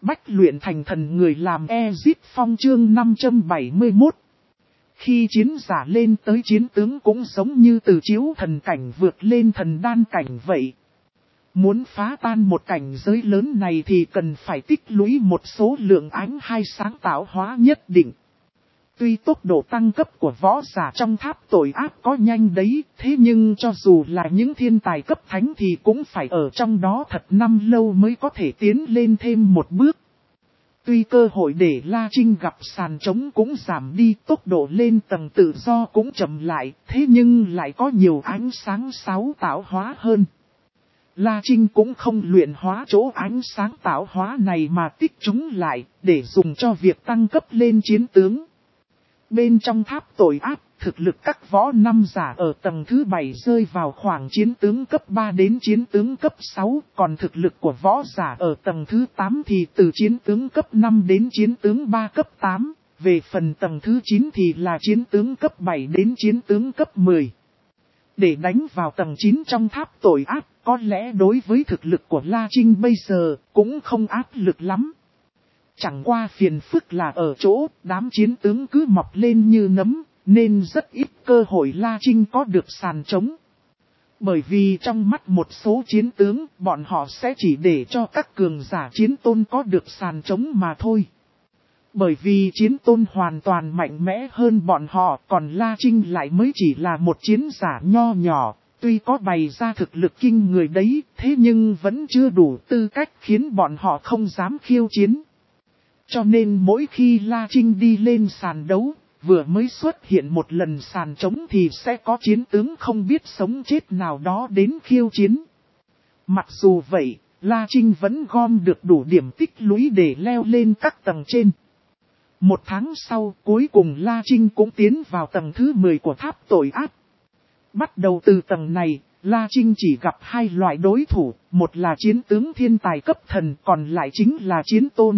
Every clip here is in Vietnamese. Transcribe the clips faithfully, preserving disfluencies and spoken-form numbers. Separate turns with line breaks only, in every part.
Bách luyện thành thần người làm Ezit Phong chương năm trăm bảy mươi mốt. Khi chiến giả lên tới chiến tướng cũng giống như từ chiếu thần cảnh vượt lên thần đan cảnh vậy. Muốn phá tan một cảnh giới lớn này thì cần phải tích lũy một số lượng ánh hai sáng tạo hóa nhất định. Tuy tốc độ tăng cấp của võ giả trong tháp tội ác có nhanh đấy, thế nhưng cho dù là những thiên tài cấp thánh thì cũng phải ở trong đó thật năm lâu mới có thể tiến lên thêm một bước. Tuy cơ hội để La Trinh gặp sàn trống cũng giảm đi, tốc độ lên tầng tự do cũng chậm lại, thế nhưng lại có nhiều ánh sáng sáng tạo hóa hơn. La Trinh cũng không luyện hóa chỗ ánh sáng tạo hóa này mà tích chúng lại, để dùng cho việc tăng cấp lên chiến tướng. Bên trong tháp tội ác, thực lực các võ năm giả ở tầng thứ bảy rơi vào khoảng chiến tướng cấp ba đến chiến tướng cấp sáu, còn thực lực của võ giả ở tầng thứ tám thì từ chiến tướng cấp năm đến chiến tướng ba cấp tám, về phần tầng thứ chín thì là chiến tướng cấp bảy đến chiến tướng cấp mười. Để đánh vào tầng chín trong tháp tội ác, có lẽ đối với thực lực của La Trinh bây giờ cũng không áp lực lắm. Chẳng qua phiền phức là ở chỗ đám chiến tướng cứ mọc lên như nấm, nên rất ít cơ hội La Trinh có được sàn trống. Bởi vì trong mắt một số chiến tướng, bọn họ sẽ chỉ để cho các cường giả chiến tôn có được sàn trống mà thôi. Bởi vì chiến tôn hoàn toàn mạnh mẽ hơn bọn họ, còn La Trinh lại mới chỉ là một chiến giả nho nhỏ. Tuy có bày ra thực lực kinh người đấy, thế nhưng vẫn chưa đủ tư cách khiến bọn họ không dám khiêu chiến. Cho nên mỗi khi La Trinh đi lên sàn đấu, vừa mới xuất hiện một lần sàn trống thì sẽ có chiến tướng không biết sống chết nào đó đến khiêu chiến. Mặc dù vậy, La Trinh vẫn gom được đủ điểm tích lũy để leo lên các tầng trên. Một tháng sau, cuối cùng La Trinh cũng tiến vào tầng thứ mười của tháp tội ác. Bắt đầu từ tầng này, La Trinh chỉ gặp hai loại đối thủ, một là chiến tướng thiên tài cấp thần, còn lại chính là chiến tôn.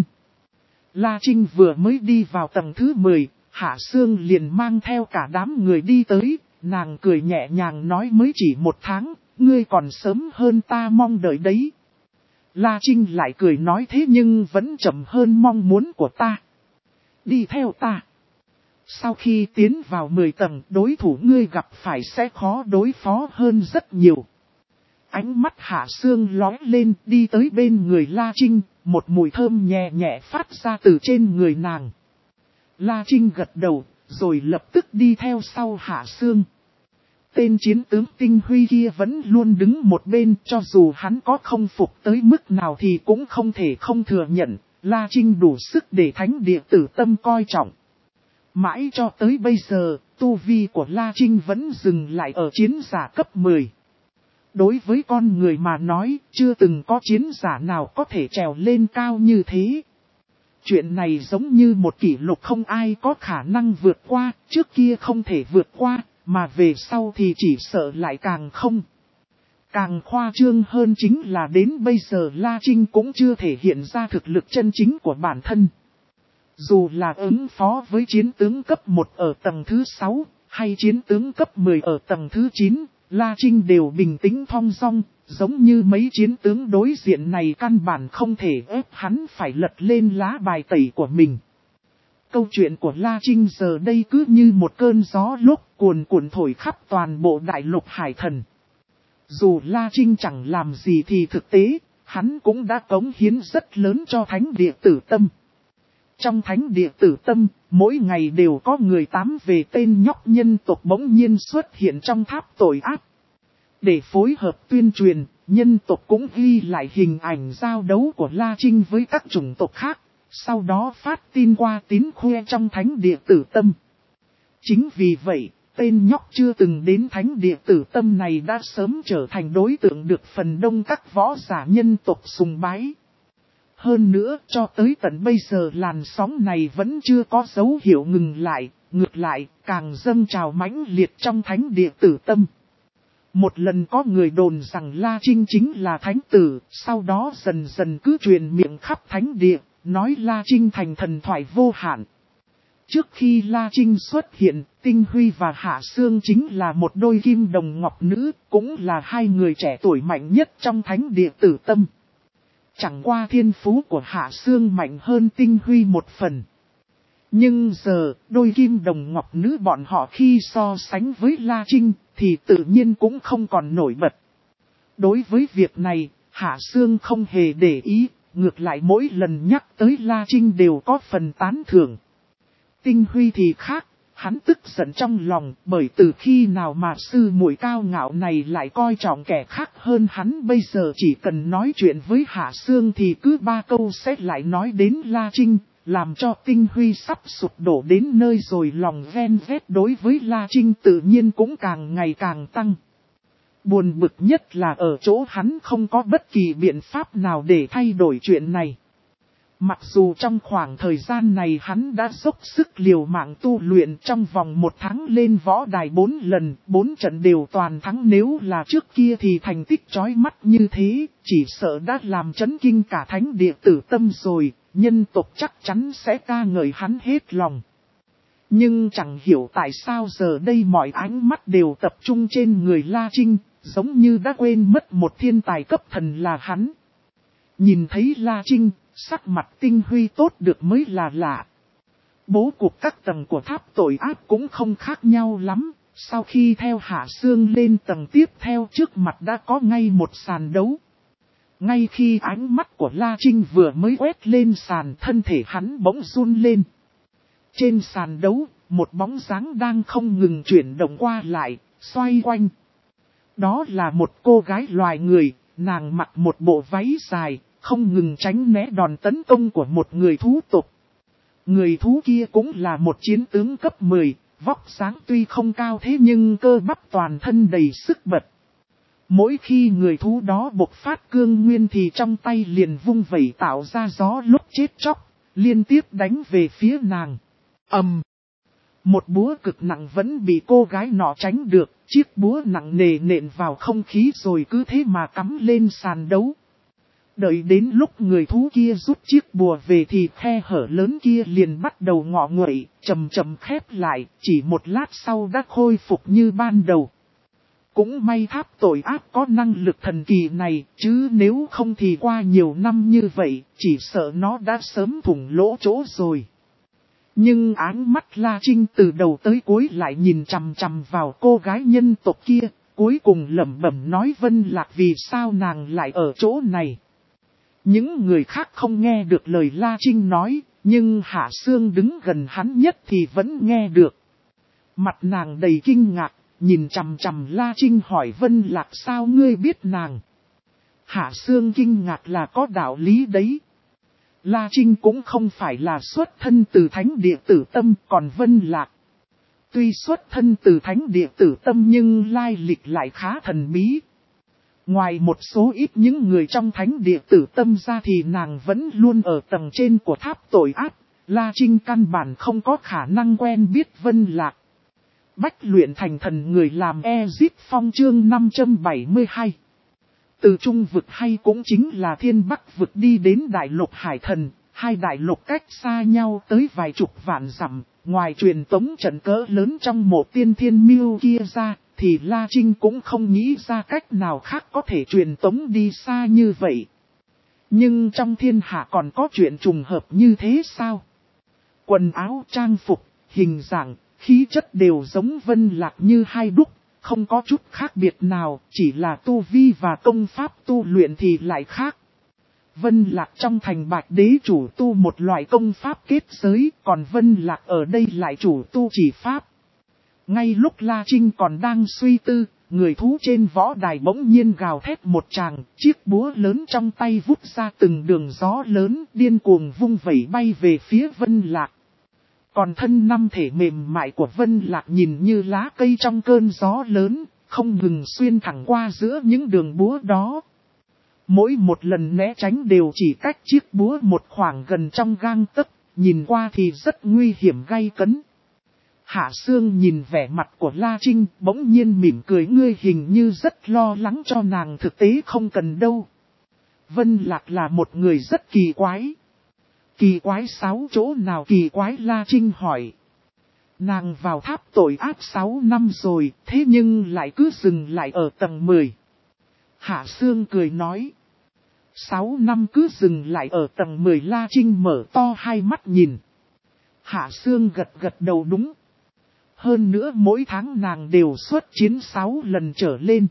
La Trinh vừa mới đi vào tầng thứ mười, Hạ Sương liền mang theo cả đám người đi tới, nàng cười nhẹ nhàng nói mới chỉ một tháng, ngươi còn sớm hơn ta mong đợi đấy. La Trinh lại cười nói thế nhưng vẫn chậm hơn mong muốn của ta. Đi theo ta. Sau khi tiến vào mười tầng, đối thủ ngươi gặp phải sẽ khó đối phó hơn rất nhiều. Ánh mắt Hạ Sương lóe lên đi tới bên người La Trinh, một mùi thơm nhẹ nhẹ phát ra từ trên người nàng. La Trinh gật đầu, rồi lập tức đi theo sau Hạ Sương. Tên chiến tướng tinh huy kia vẫn luôn đứng một bên, cho dù hắn có không phục tới mức nào thì cũng không thể không thừa nhận, La Trinh đủ sức để thánh địa tử tâm coi trọng. Mãi cho tới bây giờ, tu vi của La Trinh vẫn dừng lại ở chiến giả cấp mười. Đối với con người mà nói, chưa từng có chiến giả nào có thể trèo lên cao như thế. Chuyện này giống như một kỷ lục không ai có khả năng vượt qua, trước kia không thể vượt qua, mà về sau thì chỉ sợ lại càng không. Càng khoa trương hơn chính là đến bây giờ La Trinh cũng chưa thể hiện ra thực lực chân chính của bản thân. Dù là ứng phó với chiến tướng cấp một ở tầng thứ sáu, hay chiến tướng cấp mười ở tầng thứ chín, La Trinh đều bình tĩnh thong dong, giống như mấy chiến tướng đối diện này căn bản không thể ép hắn phải lật lên lá bài tẩy của mình. Câu chuyện của La Trinh giờ đây cứ như một cơn gió lúc cuồn cuộn thổi khắp toàn bộ đại lục hải thần. Dù La Trinh chẳng làm gì thì thực tế, hắn cũng đã cống hiến rất lớn cho thánh địa tử tâm. Trong thánh địa tử tâm, mỗi ngày đều có người tám về tên nhóc nhân tộc bỗng nhiên xuất hiện trong tháp tội ác. Để phối hợp tuyên truyền, nhân tộc cũng ghi lại hình ảnh giao đấu của La Trinh với các chủng tộc khác, sau đó phát tin qua tín khoe trong thánh địa tử tâm. Chính vì vậy, tên nhóc chưa từng đến thánh địa tử tâm này đã sớm trở thành đối tượng được phần đông các võ giả nhân tộc sùng bái. Hơn nữa, cho tới tận bây giờ làn sóng này vẫn chưa có dấu hiệu ngừng lại, ngược lại, càng dâng trào mãnh liệt trong thánh địa tử tâm. Một lần có người đồn rằng La Trinh chính là thánh tử, sau đó dần dần cứ truyền miệng khắp thánh địa, nói La Trinh thành thần thoại vô hạn. Trước khi La Trinh xuất hiện, Tinh Huy và Hạ Sương chính là một đôi kim đồng ngọc nữ, cũng là hai người trẻ tuổi mạnh nhất trong thánh địa tử tâm. Chẳng qua thiên phú của Hạ Sương mạnh hơn Tinh Huy một phần. Nhưng giờ, đôi kim đồng ngọc nữ bọn họ khi so sánh với La Trinh, thì tự nhiên cũng không còn nổi bật. Đối với việc này, Hạ Sương không hề để ý, ngược lại mỗi lần nhắc tới La Trinh đều có phần tán thưởng. Tinh Huy thì khác, hắn tức giận trong lòng, bởi từ khi nào mà sư muội cao ngạo này lại coi trọng kẻ khác hơn hắn, bây giờ chỉ cần nói chuyện với Hạ Sương thì cứ ba câu sẽ lại nói đến La Trinh, làm cho Tinh Huy sắp sụp đổ đến nơi rồi, lòng ven vét đối với La Trinh tự nhiên cũng càng ngày càng tăng. Buồn bực nhất là ở chỗ hắn không có bất kỳ biện pháp nào để thay đổi chuyện này. Mặc dù trong khoảng thời gian này hắn đã dốc sức liều mạng tu luyện, trong vòng một tháng lên võ đài bốn lần, bốn trận đều toàn thắng, nếu là trước kia thì thành tích chói mắt như thế, chỉ sợ đã làm chấn kinh cả thánh địa Tử Tâm rồi, nhân tộc chắc chắn sẽ ca ngợi hắn hết lòng. Nhưng chẳng hiểu tại sao giờ đây mọi ánh mắt đều tập trung trên người La Trinh, giống như đã quên mất một thiên tài cấp thần là hắn. Nhìn thấy La Trinh, sắc mặt Tinh Huy tốt được mới là lạ. Bố cục các tầng của tháp tội ác cũng không khác nhau lắm. Sau khi theo Hạ Sương lên tầng tiếp theo, trước mặt đã có ngay một sàn đấu. Ngay khi ánh mắt của La Trinh vừa mới quét lên sàn, thân thể hắn bỗng run lên. Trên sàn đấu, một bóng dáng đang không ngừng chuyển động qua lại, xoay quanh. Đó là một cô gái loài người, nàng mặc một bộ váy dài, không ngừng tránh né đòn tấn công của một người thú tộc. Người thú kia cũng là một chiến tướng cấp mười, vóc dáng tuy không cao thế nhưng cơ bắp toàn thân đầy sức bật. Mỗi khi người thú đó bộc phát cương nguyên thì trong tay liền vung vẩy tạo ra gió lúc chết chóc, liên tiếp đánh về phía nàng. Ầm! Một búa cực nặng vẫn bị cô gái nọ tránh được, chiếc búa nặng nề nện vào không khí rồi cứ thế mà cắm lên sàn đấu. Đợi đến lúc người thú kia rút chiếc bùa về thì khe hở lớn kia liền bắt đầu ngọ nguậy, chậm chậm khép lại, chỉ một lát sau đã khôi phục như ban đầu. Cũng may tháp tội ác có năng lực thần kỳ này, chứ nếu không thì qua nhiều năm như vậy, chỉ sợ nó đã sớm thủng lỗ chỗ rồi. Nhưng áng mắt La Trinh từ đầu tới cuối lại nhìn chằm chằm vào cô gái nhân tộc kia, cuối cùng lẩm bẩm nói Vân Lạc vì sao nàng lại ở chỗ này. Những người khác không nghe được lời La Trinh nói, nhưng Hạ Sương đứng gần hắn nhất thì vẫn nghe được. Mặt nàng đầy kinh ngạc, nhìn chằm chằm La Trinh hỏi Vân Lạc sao ngươi biết nàng. Hạ Sương kinh ngạc là có đạo lý đấy. La Trinh cũng không phải là xuất thân từ thánh địa Tử Tâm, còn Vân Lạc. Tuy xuất thân từ thánh địa Tử Tâm nhưng lai lịch lại khá thần bí. Ngoài một số ít những người trong thánh địa Tử Tâm ra thì nàng vẫn luôn ở tầng trên của tháp tội ác. La Trinh căn bản không có khả năng quen biết Vân Lạc. Bách luyện thành thần người làm Ezip Phong chương năm trăm bảy mươi hai. Từ trung vực hay cũng chính là thiên bắc vực đi đến đại lục hải thần, hai đại lục cách xa nhau tới vài chục vạn dặm, ngoài truyền tống trận cỡ lớn trong một tiên thiên miêu kia ra, thì La Trinh cũng không nghĩ ra cách nào khác có thể truyền tống đi xa như vậy. Nhưng trong thiên hạ còn có chuyện trùng hợp như thế sao? Quần áo trang phục, hình dạng, khí chất đều giống Vân Lạc như hai đúc. Không có chút khác biệt nào, chỉ là tu vi và công pháp tu luyện thì lại khác. Vân Lạc trong thành Bạch Đế chủ tu một loại công pháp kết giới, còn Vân Lạc ở đây lại chủ tu chỉ pháp. Ngay lúc La Trinh còn đang suy tư, người thú trên võ đài bỗng nhiên gào thét một tràng, chiếc búa lớn trong tay vút ra từng đường gió lớn, điên cuồng vung vẩy bay về phía Vân Lạc. Còn thân năm thể mềm mại của Vân Lạc nhìn như lá cây trong cơn gió lớn, không ngừng xuyên thẳng qua giữa những đường búa đó. Mỗi một lần né tránh đều chỉ cách chiếc búa một khoảng gần trong gang tấc, nhìn qua thì rất nguy hiểm gay cấn. Hạ Sương nhìn vẻ mặt của La Trinh, bỗng nhiên mỉm cười, ngươi hình như rất lo lắng cho nàng, thực tế không cần đâu. Vân Lạc là một người rất kỳ quái. Kỳ quái sáu chỗ nào kỳ quái? La Trinh hỏi. Nàng vào tháp tội ác sáu năm rồi, thế nhưng lại cứ dừng lại ở tầng mười. Hạ Sương cười nói. Sáu năm cứ dừng lại ở tầng mười. La Trinh mở to hai mắt nhìn. Hạ Sương gật gật đầu đúng. Hơn nữa mỗi tháng nàng đều xuất chiến sáu lần trở lên.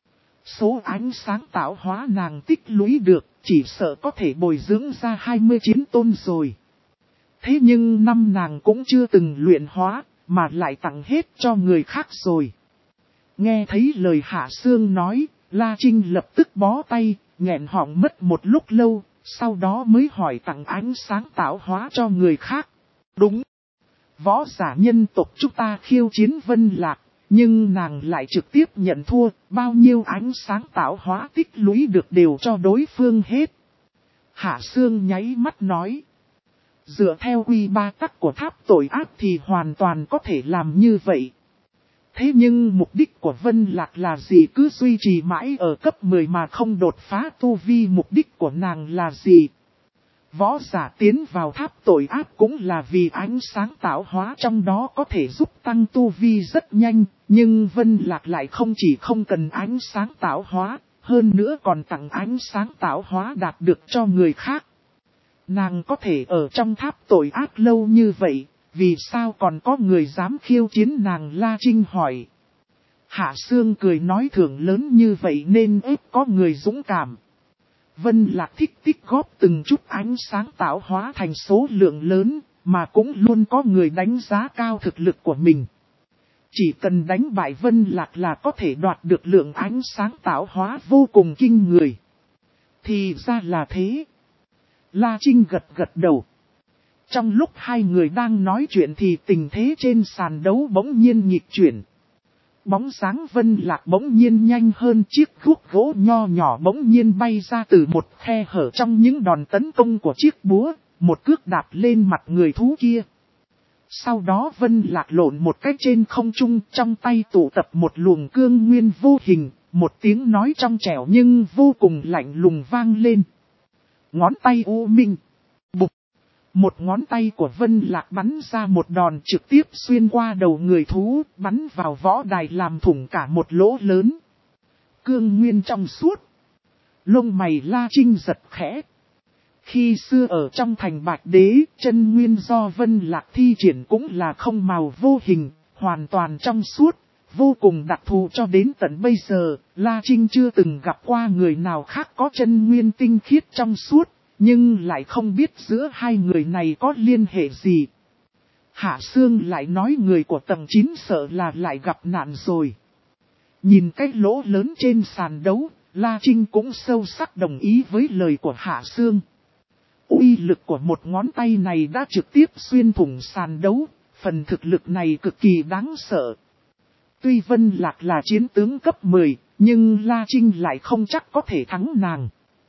Số ánh sáng tạo hóa nàng tích lũy được, chỉ sợ có thể bồi dưỡng ra hai mươi chiến tôn rồi. Thế nhưng năm nàng cũng chưa từng luyện hóa, mà lại tặng hết cho người khác rồi. Nghe thấy lời Hạ Sương nói, La Trinh lập tức bó tay, nghẹn họng mất một lúc lâu, sau đó mới hỏi tặng ánh sáng tạo hóa cho người khác. Đúng. Võ giả nhân tộc chúng ta khiêu chiến Vân Lạc, nhưng nàng lại trực tiếp nhận thua, bao nhiêu ánh sáng tạo hóa tích lũy được đều cho đối phương hết. Hạ Sương nháy mắt nói. Dựa theo quy ba tắc của tháp tội ác thì hoàn toàn có thể làm như vậy. Thế nhưng mục đích của Vân Lạc là gì, cứ duy trì mãi ở cấp mười mà không đột phá tu vi, mục đích của nàng là gì? Võ giả tiến vào tháp tội ác cũng là vì ánh sáng tạo hóa trong đó có thể giúp tăng tu vi rất nhanh, nhưng Vân Lạc lại không chỉ không cần ánh sáng tạo hóa, hơn nữa còn tặng ánh sáng tạo hóa đạt được cho người khác. Nàng có thể ở trong tháp tội ác lâu như vậy, vì sao còn có người dám khiêu chiến nàng? La Trinh hỏi. Hạ Sương cười nói thưởng lớn như vậy nên ép có người dũng cảm. Vân Lạc thích tích góp từng chút ánh sáng tạo hóa thành số lượng lớn, mà cũng luôn có người đánh giá cao thực lực của mình. Chỉ cần đánh bại Vân Lạc là có thể đoạt được lượng ánh sáng tạo hóa vô cùng kinh người. Thì ra là thế. La Trinh gật gật đầu. Trong lúc hai người đang nói chuyện thì tình thế trên sàn đấu bỗng nhiên nghịch chuyển. Bóng dáng Vân Lạc bỗng nhiên nhanh hơn, chiếc guốc gỗ nho nhỏ bỗng nhiên bay ra từ một khe hở trong những đòn tấn công của chiếc búa, một cước đạp lên mặt người thú kia. Sau đó Vân Lạc lộn một cách trên không trung, trong tay tụ tập một luồng cương nguyên vô hình, một tiếng nói trong trẻo nhưng vô cùng lạnh lùng vang lên. Ngón tay U Minh. Bụp. Một ngón tay của Vân Lạc bắn ra một đòn trực tiếp xuyên qua đầu người thú, bắn vào võ đài làm thủng cả một lỗ lớn. Cương nguyên trong suốt. Lông mày La Trinh giật khẽ. Khi xưa ở trong thành Bạch Đế, chân nguyên do Vân Lạc thi triển cũng là không màu vô hình, hoàn toàn trong suốt, vô cùng đặc thù. Cho đến tận bây giờ, La Trinh chưa từng gặp qua người nào khác có chân nguyên tinh khiết trong suốt, nhưng lại không biết giữa hai người này có liên hệ gì. Hạ Sương lại nói người của tầng chín sợ là lại gặp nạn rồi. Nhìn cái lỗ lớn trên sàn đấu, La Trinh cũng sâu sắc đồng ý với lời của Hạ Sương. Uy lực của một ngón tay này đã trực tiếp xuyên thủng sàn đấu, phần thực lực này cực kỳ đáng sợ. Tuy Vân Lạc là chiến tướng cấp mười, nhưng La Trinh lại không chắc có thể thắng nàng.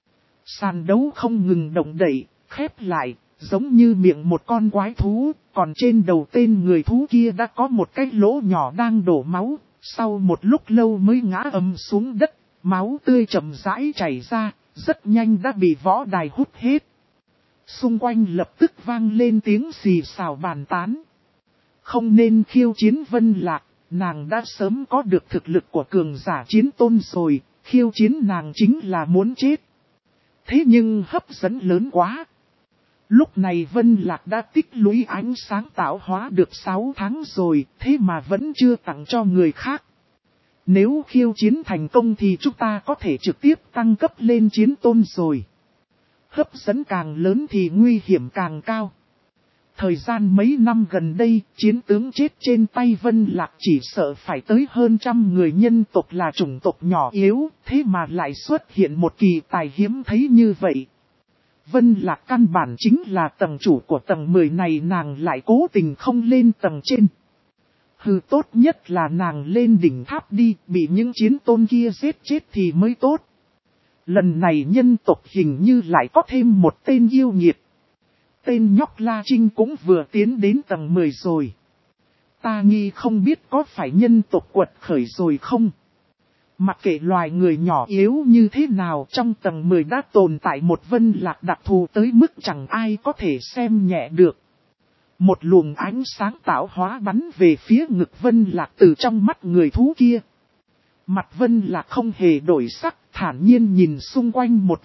Sàn đấu không ngừng động đậy, khép lại, giống như miệng một con quái thú, còn trên đầu tên người thú kia đã có một cái lỗ nhỏ đang đổ máu, sau một lúc lâu mới ngã ầm xuống đất, máu tươi chậm rãi chảy ra, rất nhanh đã bị võ đài hút hết. Xung quanh lập tức vang lên tiếng xì xào bàn tán. Không nên khiêu chiến Vân Lạc, nàng đã sớm có được thực lực của cường giả chiến tôn rồi, khiêu chiến nàng chính là muốn chết. Thế nhưng hấp dẫn lớn quá. Lúc này Vân Lạc đã tích lũy ánh sáng tạo hóa được sáu tháng rồi, thế mà vẫn chưa tặng cho người khác. Nếu khiêu chiến thành công thì chúng ta có thể trực tiếp tăng cấp lên chiến tôn rồi. Hấp dẫn càng lớn thì nguy hiểm càng cao. Thời gian mấy năm gần đây, chiến tướng chết trên tay Vân Lạc chỉ sợ phải tới hơn trăm người. Nhân tộc là chủng tộc nhỏ yếu, thế mà lại xuất hiện một kỳ tài hiếm thấy như vậy. Vân Lạc căn bản chính là tầng chủ của tầng mười này, nàng lại cố tình không lên tầng trên. Hừ, tốt nhất là nàng lên đỉnh tháp đi, bị những chiến tôn kia giết chết thì mới tốt. Lần này nhân tộc hình như lại có thêm một tên yêu nghiệt. Tên nhóc La Trinh cũng vừa tiến đến tầng mười rồi. Ta nghi không biết có phải nhân tộc quật khởi rồi không? Mặc kệ loài người nhỏ yếu như thế nào, trong tầng mười đã tồn tại một Vân Lạc đặc thù tới mức chẳng ai có thể xem nhẹ được. Một luồng ánh sáng tạo hóa bắn về phía ngực Vân Lạc từ trong mắt người thú kia. Mặt Vân Lạc không hề đổi sắc, thản nhiên nhìn xung quanh một vòng,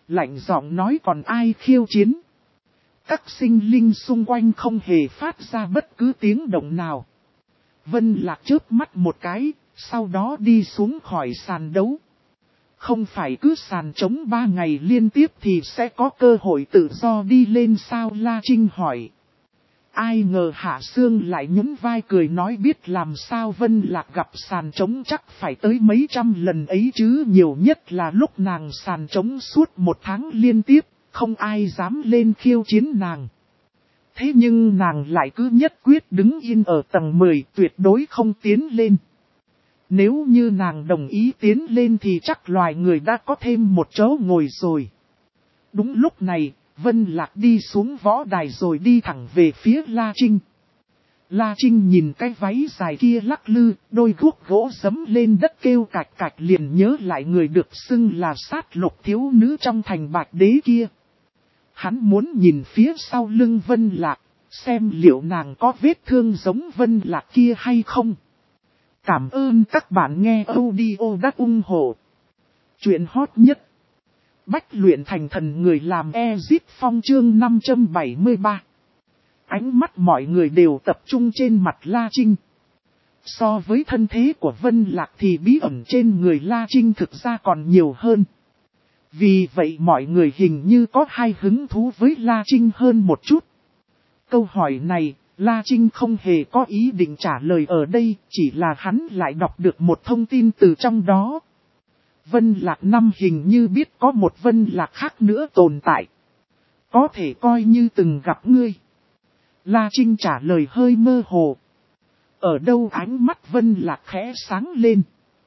lạnh giọng nói còn ai khiêu chiến. Các sinh linh xung quanh không hề phát ra bất cứ tiếng động nào. Vân Lạc chớp mắt một cái, sau đó đi xuống khỏi sàn đấu. Không phải cứ sàn trống ba ngày liên tiếp thì sẽ có cơ hội tự do đi lên sao, La Trinh hỏi. Ai ngờ Hạ Sương lại nhún vai cười nói biết làm sao Vân Lạc gặp sàn trống chắc phải tới mấy trăm lần ấy chứ, nhiều nhất là lúc nàng sàn trống suốt một tháng liên tiếp, không ai dám lên khiêu chiến nàng. Thế nhưng nàng lại cứ nhất quyết đứng yên ở tầng mười, tuyệt đối không tiến lên. Nếu như nàng đồng ý tiến lên thì chắc loài người đã có thêm một chỗ ngồi rồi. Đúng lúc này, Vân Lạc đi xuống võ đài rồi đi thẳng về phía La Trinh. La Trinh nhìn cái váy dài kia lắc lư, đôi guốc gỗ giẫm lên đất kêu cạch cạch liền nhớ lại người được xưng là sát lục thiếu nữ trong thành Bạch Đế kia. Hắn muốn nhìn phía sau lưng Vân Lạc, xem liệu nàng có vết thương giống Vân Lạc kia hay không. Cảm ơn các bạn nghe audio đã ủng hộ chuyện hot nhất. Bách luyện thành thần người làm Ezip Phong chương năm trăm bảy mươi ba. Ánh mắt mọi người đều tập trung trên mặt La Trinh. So với thân thế của Vân Lạc thì bí ẩn trên người La Trinh thực ra còn nhiều hơn. Vì vậy mọi người hình như có hai hứng thú với La Trinh hơn một chút. Câu hỏi này, La Trinh không hề có ý định trả lời ở đây, chỉ là hắn lại đọc được một thông tin từ trong đó. Vân Lạc năm hình như biết có một Vân Lạc khác nữa tồn tại. Có thể coi như từng gặp ngươi. La Trinh trả lời hơi mơ hồ. Ở đâu ánh mắt Vân Lạc khẽ sáng lên.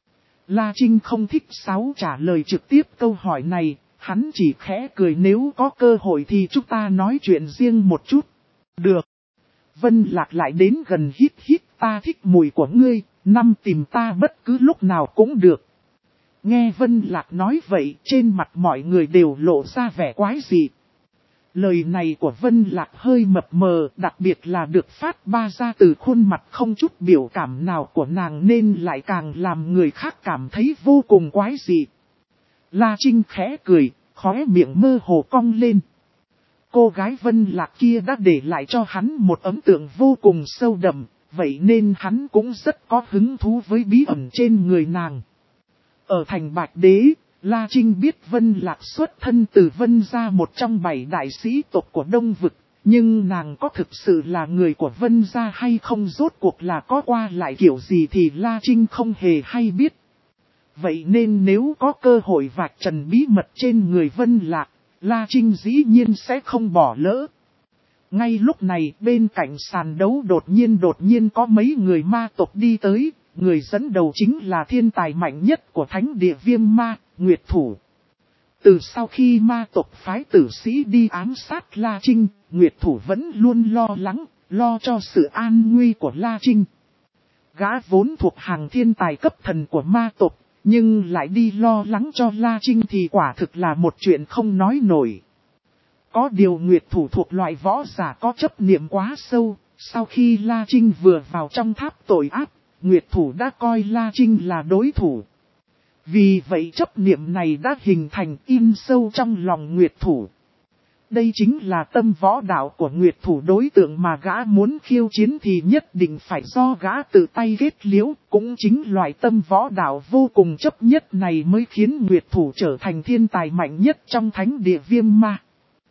La Trinh không thích Sáu trả lời trực tiếp câu hỏi này, hắn chỉ khẽ cười nếu có cơ hội thì chúng ta nói chuyện riêng một chút. Được. Vân Lạc lại đến gần hít hít ta thích mùi của ngươi, năm tìm ta bất cứ lúc nào cũng được. Nghe Vân Lạc nói vậy trên mặt mọi người đều lộ ra vẻ quái dị. Lời này của Vân Lạc hơi mập mờ, đặc biệt là được phát ba ra từ khuôn mặt không chút biểu cảm nào của nàng nên lại càng làm người khác cảm thấy vô cùng quái dị. La Trinh khẽ cười, khóe miệng mơ hồ cong lên. Cô gái Vân Lạc kia đã để lại cho hắn một ấn tượng vô cùng sâu đậm, vậy nên hắn cũng rất có hứng thú với bí ẩn trên người nàng. Ở thành Bạch Đế, La Trinh biết Vân Lạc xuất thân từ Vân gia một trong bảy đại sĩ tộc của Đông Vực, nhưng nàng có thực sự là người của Vân gia hay không, rốt cuộc là có qua lại kiểu gì thì La Trinh không hề hay biết. Vậy nên nếu có cơ hội vạch trần bí mật trên người Vân Lạc, La Trinh dĩ nhiên sẽ không bỏ lỡ. Ngay lúc này bên cạnh sàn đấu đột nhiên đột nhiên có mấy người ma tộc đi tới, người dẫn đầu chính là thiên tài mạnh nhất của thánh địa Viêm Ma, Nguyệt Thủ. Từ sau khi ma tộc phái tử sĩ đi ám sát La Trinh, Nguyệt Thủ vẫn luôn lo lắng, lo cho sự an nguy của La Trinh. Gã vốn thuộc hàng thiên tài cấp thần của ma tộc, nhưng lại đi lo lắng cho La Trinh thì quả thực là một chuyện không nói nổi. Có điều Nguyệt Thủ thuộc loại võ giả có chấp niệm quá sâu, sau khi La Trinh vừa vào trong tháp tội ác, Nguyệt Thủ đã coi La Trinh là đối thủ. Vì vậy chấp niệm này đã hình thành in sâu trong lòng Nguyệt Thủ. Đây chính là tâm võ đạo của Nguyệt Thủ, đối tượng mà gã muốn khiêu chiến thì nhất định phải do gã tự tay kết liễu. Cũng chính loại tâm võ đạo vô cùng chấp nhất này mới khiến Nguyệt Thủ trở thành thiên tài mạnh nhất trong thánh địa Viêm Ma.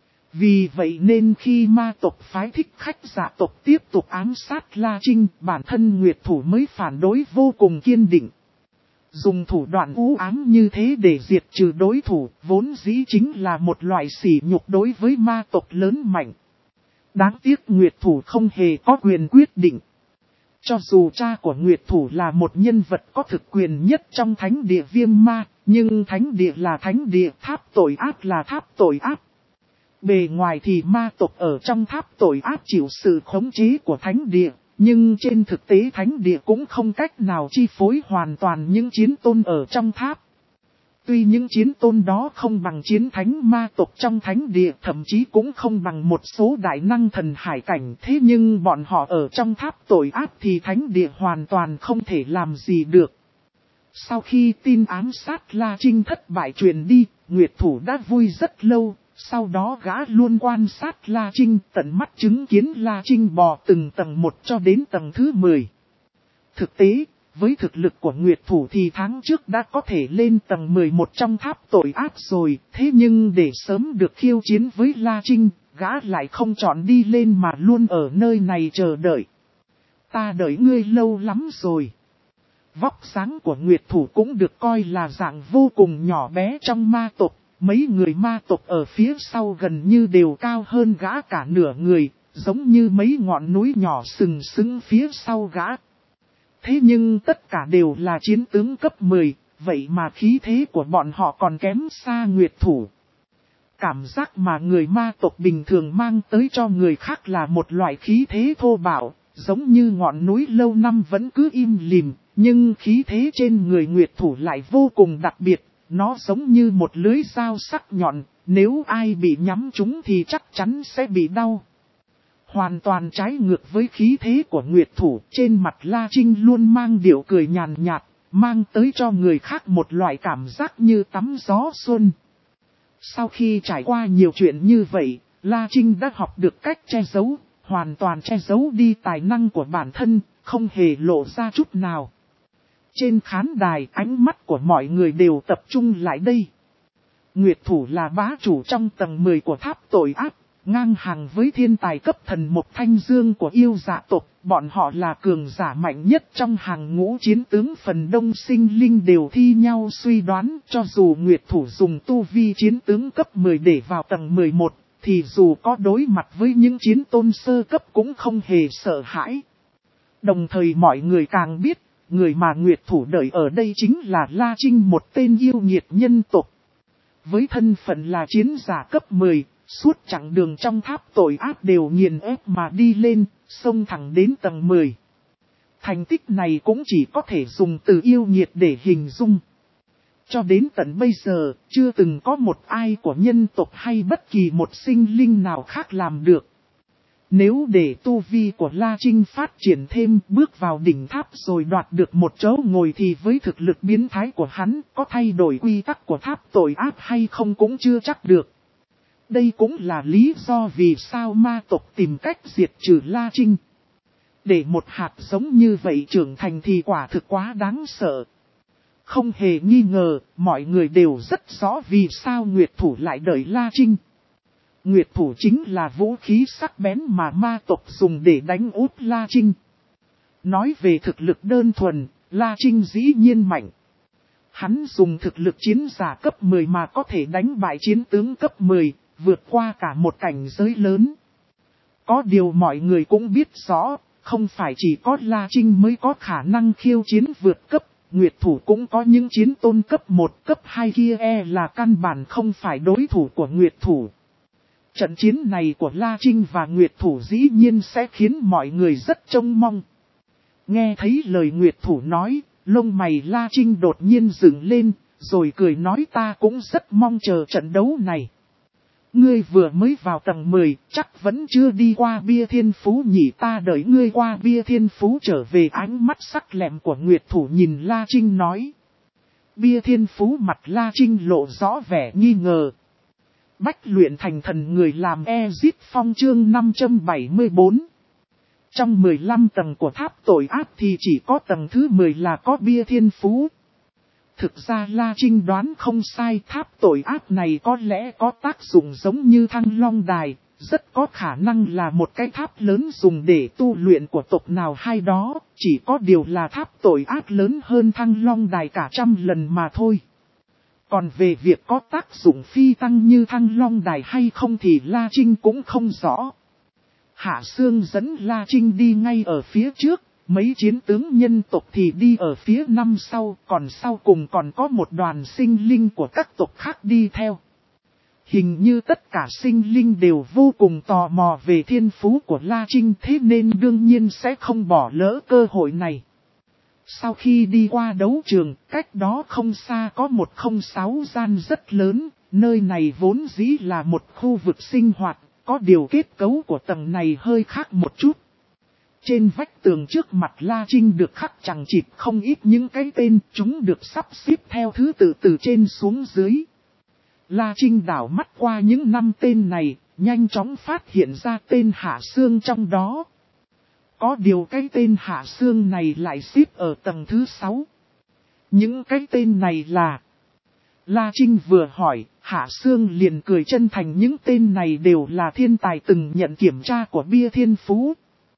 Vì vậy nên khi ma tộc phái Thích Khách Dạ tộc tiếp tục ám sát La Trinh, bản thân Nguyệt Thủ mới phản đối vô cùng kiên định. Dùng thủ đoạn u ám như thế để diệt trừ đối thủ, vốn dĩ chính là một loại sỉ nhục đối với ma tộc lớn mạnh. Đáng tiếc Nguyệt Thủ không hề có quyền quyết định. Cho dù cha của Nguyệt Thủ là một nhân vật có thực quyền nhất trong thánh địa Viêm Ma, nhưng thánh địa là thánh địa, tháp tội ác là tháp tội ác. Bề ngoài thì ma tộc ở trong tháp tội ác chịu sự khống chế của thánh địa, nhưng trên thực tế thánh địa cũng không cách nào chi phối hoàn toàn những chiến tôn ở trong tháp. Tuy những chiến tôn đó không bằng chiến thánh ma tộc trong thánh địa, thậm chí cũng không bằng một số đại năng thần hải cảnh, thế nhưng bọn họ ở trong tháp tội ác thì thánh địa hoàn toàn không thể làm gì được. Sau khi tin ám sát La Trinh thất bại truyền đi, Nguyệt Thủ đã vui rất lâu, sau đó gã luôn quan sát La Trinh, tận mắt chứng kiến La Trinh bò từng tầng một cho đến tầng thứ mười. Thực tế, với thực lực của Nguyệt Thủ thì tháng trước đã có thể lên tầng mười một trong tháp tội ác rồi, thế nhưng để sớm được khiêu chiến với La Trinh, gã lại không chọn đi lên mà luôn ở nơi này chờ đợi. Ta đợi ngươi lâu lắm rồi. Vóc dáng của Nguyệt Thủ cũng được coi là dạng vô cùng nhỏ bé trong ma tộc, mấy người ma tộc ở phía sau gần như đều cao hơn gã cả nửa người, giống như mấy ngọn núi nhỏ sừng sững phía sau gã. Thế nhưng tất cả đều là chiến tướng cấp mười, vậy mà khí thế của bọn họ còn kém xa Nguyệt Thủ. Cảm giác mà người ma tộc bình thường mang tới cho người khác là một loại khí thế thô bạo, giống như ngọn núi lâu năm vẫn cứ im lìm, nhưng khí thế trên người Nguyệt Thủ lại vô cùng đặc biệt, nó giống như một lưới dao sắc nhọn, nếu ai bị nhắm trúng thì chắc chắn sẽ bị đau. Hoàn toàn trái ngược với khí thế của Nguyệt Thủ, trên mặt La Trinh luôn mang điệu cười nhàn nhạt, mang tới cho người khác một loại cảm giác như tắm gió xuân. Sau khi trải qua nhiều chuyện như vậy, La Trinh đã học được cách che giấu, hoàn toàn che giấu đi tài năng của bản thân, không hề lộ ra chút nào. Trên khán đài, ánh mắt của mọi người đều tập trung lại đây. Nguyệt Thủ là bá chủ trong tầng mười của tháp tội ác, ngang hàng với thiên tài cấp thần một Thanh Dương của yêu dạ tộc, bọn họ là cường giả mạnh nhất trong hàng ngũ chiến tướng, phần đông sinh linh đều thi nhau suy đoán, cho dù Nguyệt Thủ dùng tu vi chiến tướng cấp mười để vào tầng mười một, thì dù có đối mặt với những chiến tôn sơ cấp cũng không hề sợ hãi. Đồng thời mọi người càng biết, người mà Nguyệt Thủ đợi ở đây chính là La Trinh, một tên yêu nghiệt nhân tộc. Với thân phận là chiến giả cấp mười, suốt chặng đường trong tháp tội ác đều nghiền ép mà đi lên, xông thẳng đến tầng mười. Thành tích này cũng chỉ có thể dùng từ yêu nghiệt để hình dung. Cho đến tận bây giờ, chưa từng có một ai của nhân tộc hay bất kỳ một sinh linh nào khác làm được. Nếu để tu vi của La Trinh phát triển thêm, bước vào đỉnh tháp rồi đoạt được một chỗ ngồi thì với thực lực biến thái của hắn, có thay đổi quy tắc của tháp tội ác hay không cũng chưa chắc được. Đây cũng là lý do vì sao ma tộc tìm cách diệt trừ La Trinh. Để một hạt giống như vậy trưởng thành thì quả thực quá đáng sợ. Không hề nghi ngờ, mọi người đều rất rõ vì sao Nguyệt Thủ lại đợi La Trinh. Nguyệt Thủ chính là vũ khí sắc bén mà ma tộc dùng để đánh úp La Trinh. Nói về thực lực đơn thuần, La Trinh dĩ nhiên mạnh. Hắn dùng thực lực chiến giả cấp mười mà có thể đánh bại chiến tướng cấp mười, vượt qua cả một cảnh giới lớn. Có điều mọi người cũng biết rõ, không phải chỉ có La Trinh mới có khả năng khiêu chiến vượt cấp, Nguyệt Thủ cũng có những chiến tôn cấp một, cấp hai kia e là căn bản không phải đối thủ của Nguyệt Thủ. Trận chiến này của La Trinh và Nguyệt Thủ dĩ nhiên sẽ khiến mọi người rất trông mong. Nghe thấy lời Nguyệt Thủ nói, lông mày La Trinh đột nhiên dựng lên, rồi cười nói ta cũng rất mong chờ trận đấu này. Ngươi vừa mới vào tầng mười, chắc vẫn chưa đi qua bia thiên phú nhỉ, ta đợi ngươi qua bia thiên phú trở về. Ánh mắt sắc lẹm của Nguyệt Thủ nhìn La Trinh nói. Bia thiên phú, mặt La Trinh lộ rõ vẻ nghi ngờ. Bách luyện thành thần người làm Exit Phong chương năm trăm bảy mươi tư. Trong mười lăm tầng của tháp tội ác thì chỉ có tầng thứ mười là có bia thiên phú. Thực ra La Trinh đoán không sai, tháp tội ác này có lẽ có tác dụng giống như Thăng Long Đài, rất có khả năng là một cái tháp lớn dùng để tu luyện của tộc nào hay đó, chỉ có điều là tháp tội ác lớn hơn Thăng Long Đài cả trăm lần mà thôi. Còn về việc có tác dụng phi tăng như Thăng Long Đài hay không thì La Trinh cũng không rõ. Hạ Sương dẫn La Trinh đi ngay ở phía trước, mấy chiến tướng nhân tộc thì đi ở phía năm sau, còn sau cùng còn có một đoàn sinh linh của các tộc khác đi theo. Hình như tất cả sinh linh đều vô cùng tò mò về thiên phú của La Trinh, thế nên đương nhiên sẽ không bỏ lỡ cơ hội này. Sau khi đi qua đấu trường, cách đó không xa có một không sáu gian rất lớn, nơi này vốn dĩ là một khu vực sinh hoạt, có điều kết cấu của tầng này hơi khác một chút. Trên vách tường trước mặt La Trinh được khắc chằng chịt không ít những cái tên, chúng được sắp xếp theo thứ tự từ trên xuống dưới. La Trinh đảo mắt qua những năm tên này, nhanh chóng phát hiện ra tên Hạ Sương trong đó. Có điều cái tên Hạ Sương này lại xếp ở tầng thứ sáu. Những cái tên này là... La Trinh vừa hỏi, Hạ Sương liền cười chân thành, những tên này đều là thiên tài từng nhận kiểm tra của bia thiên phú.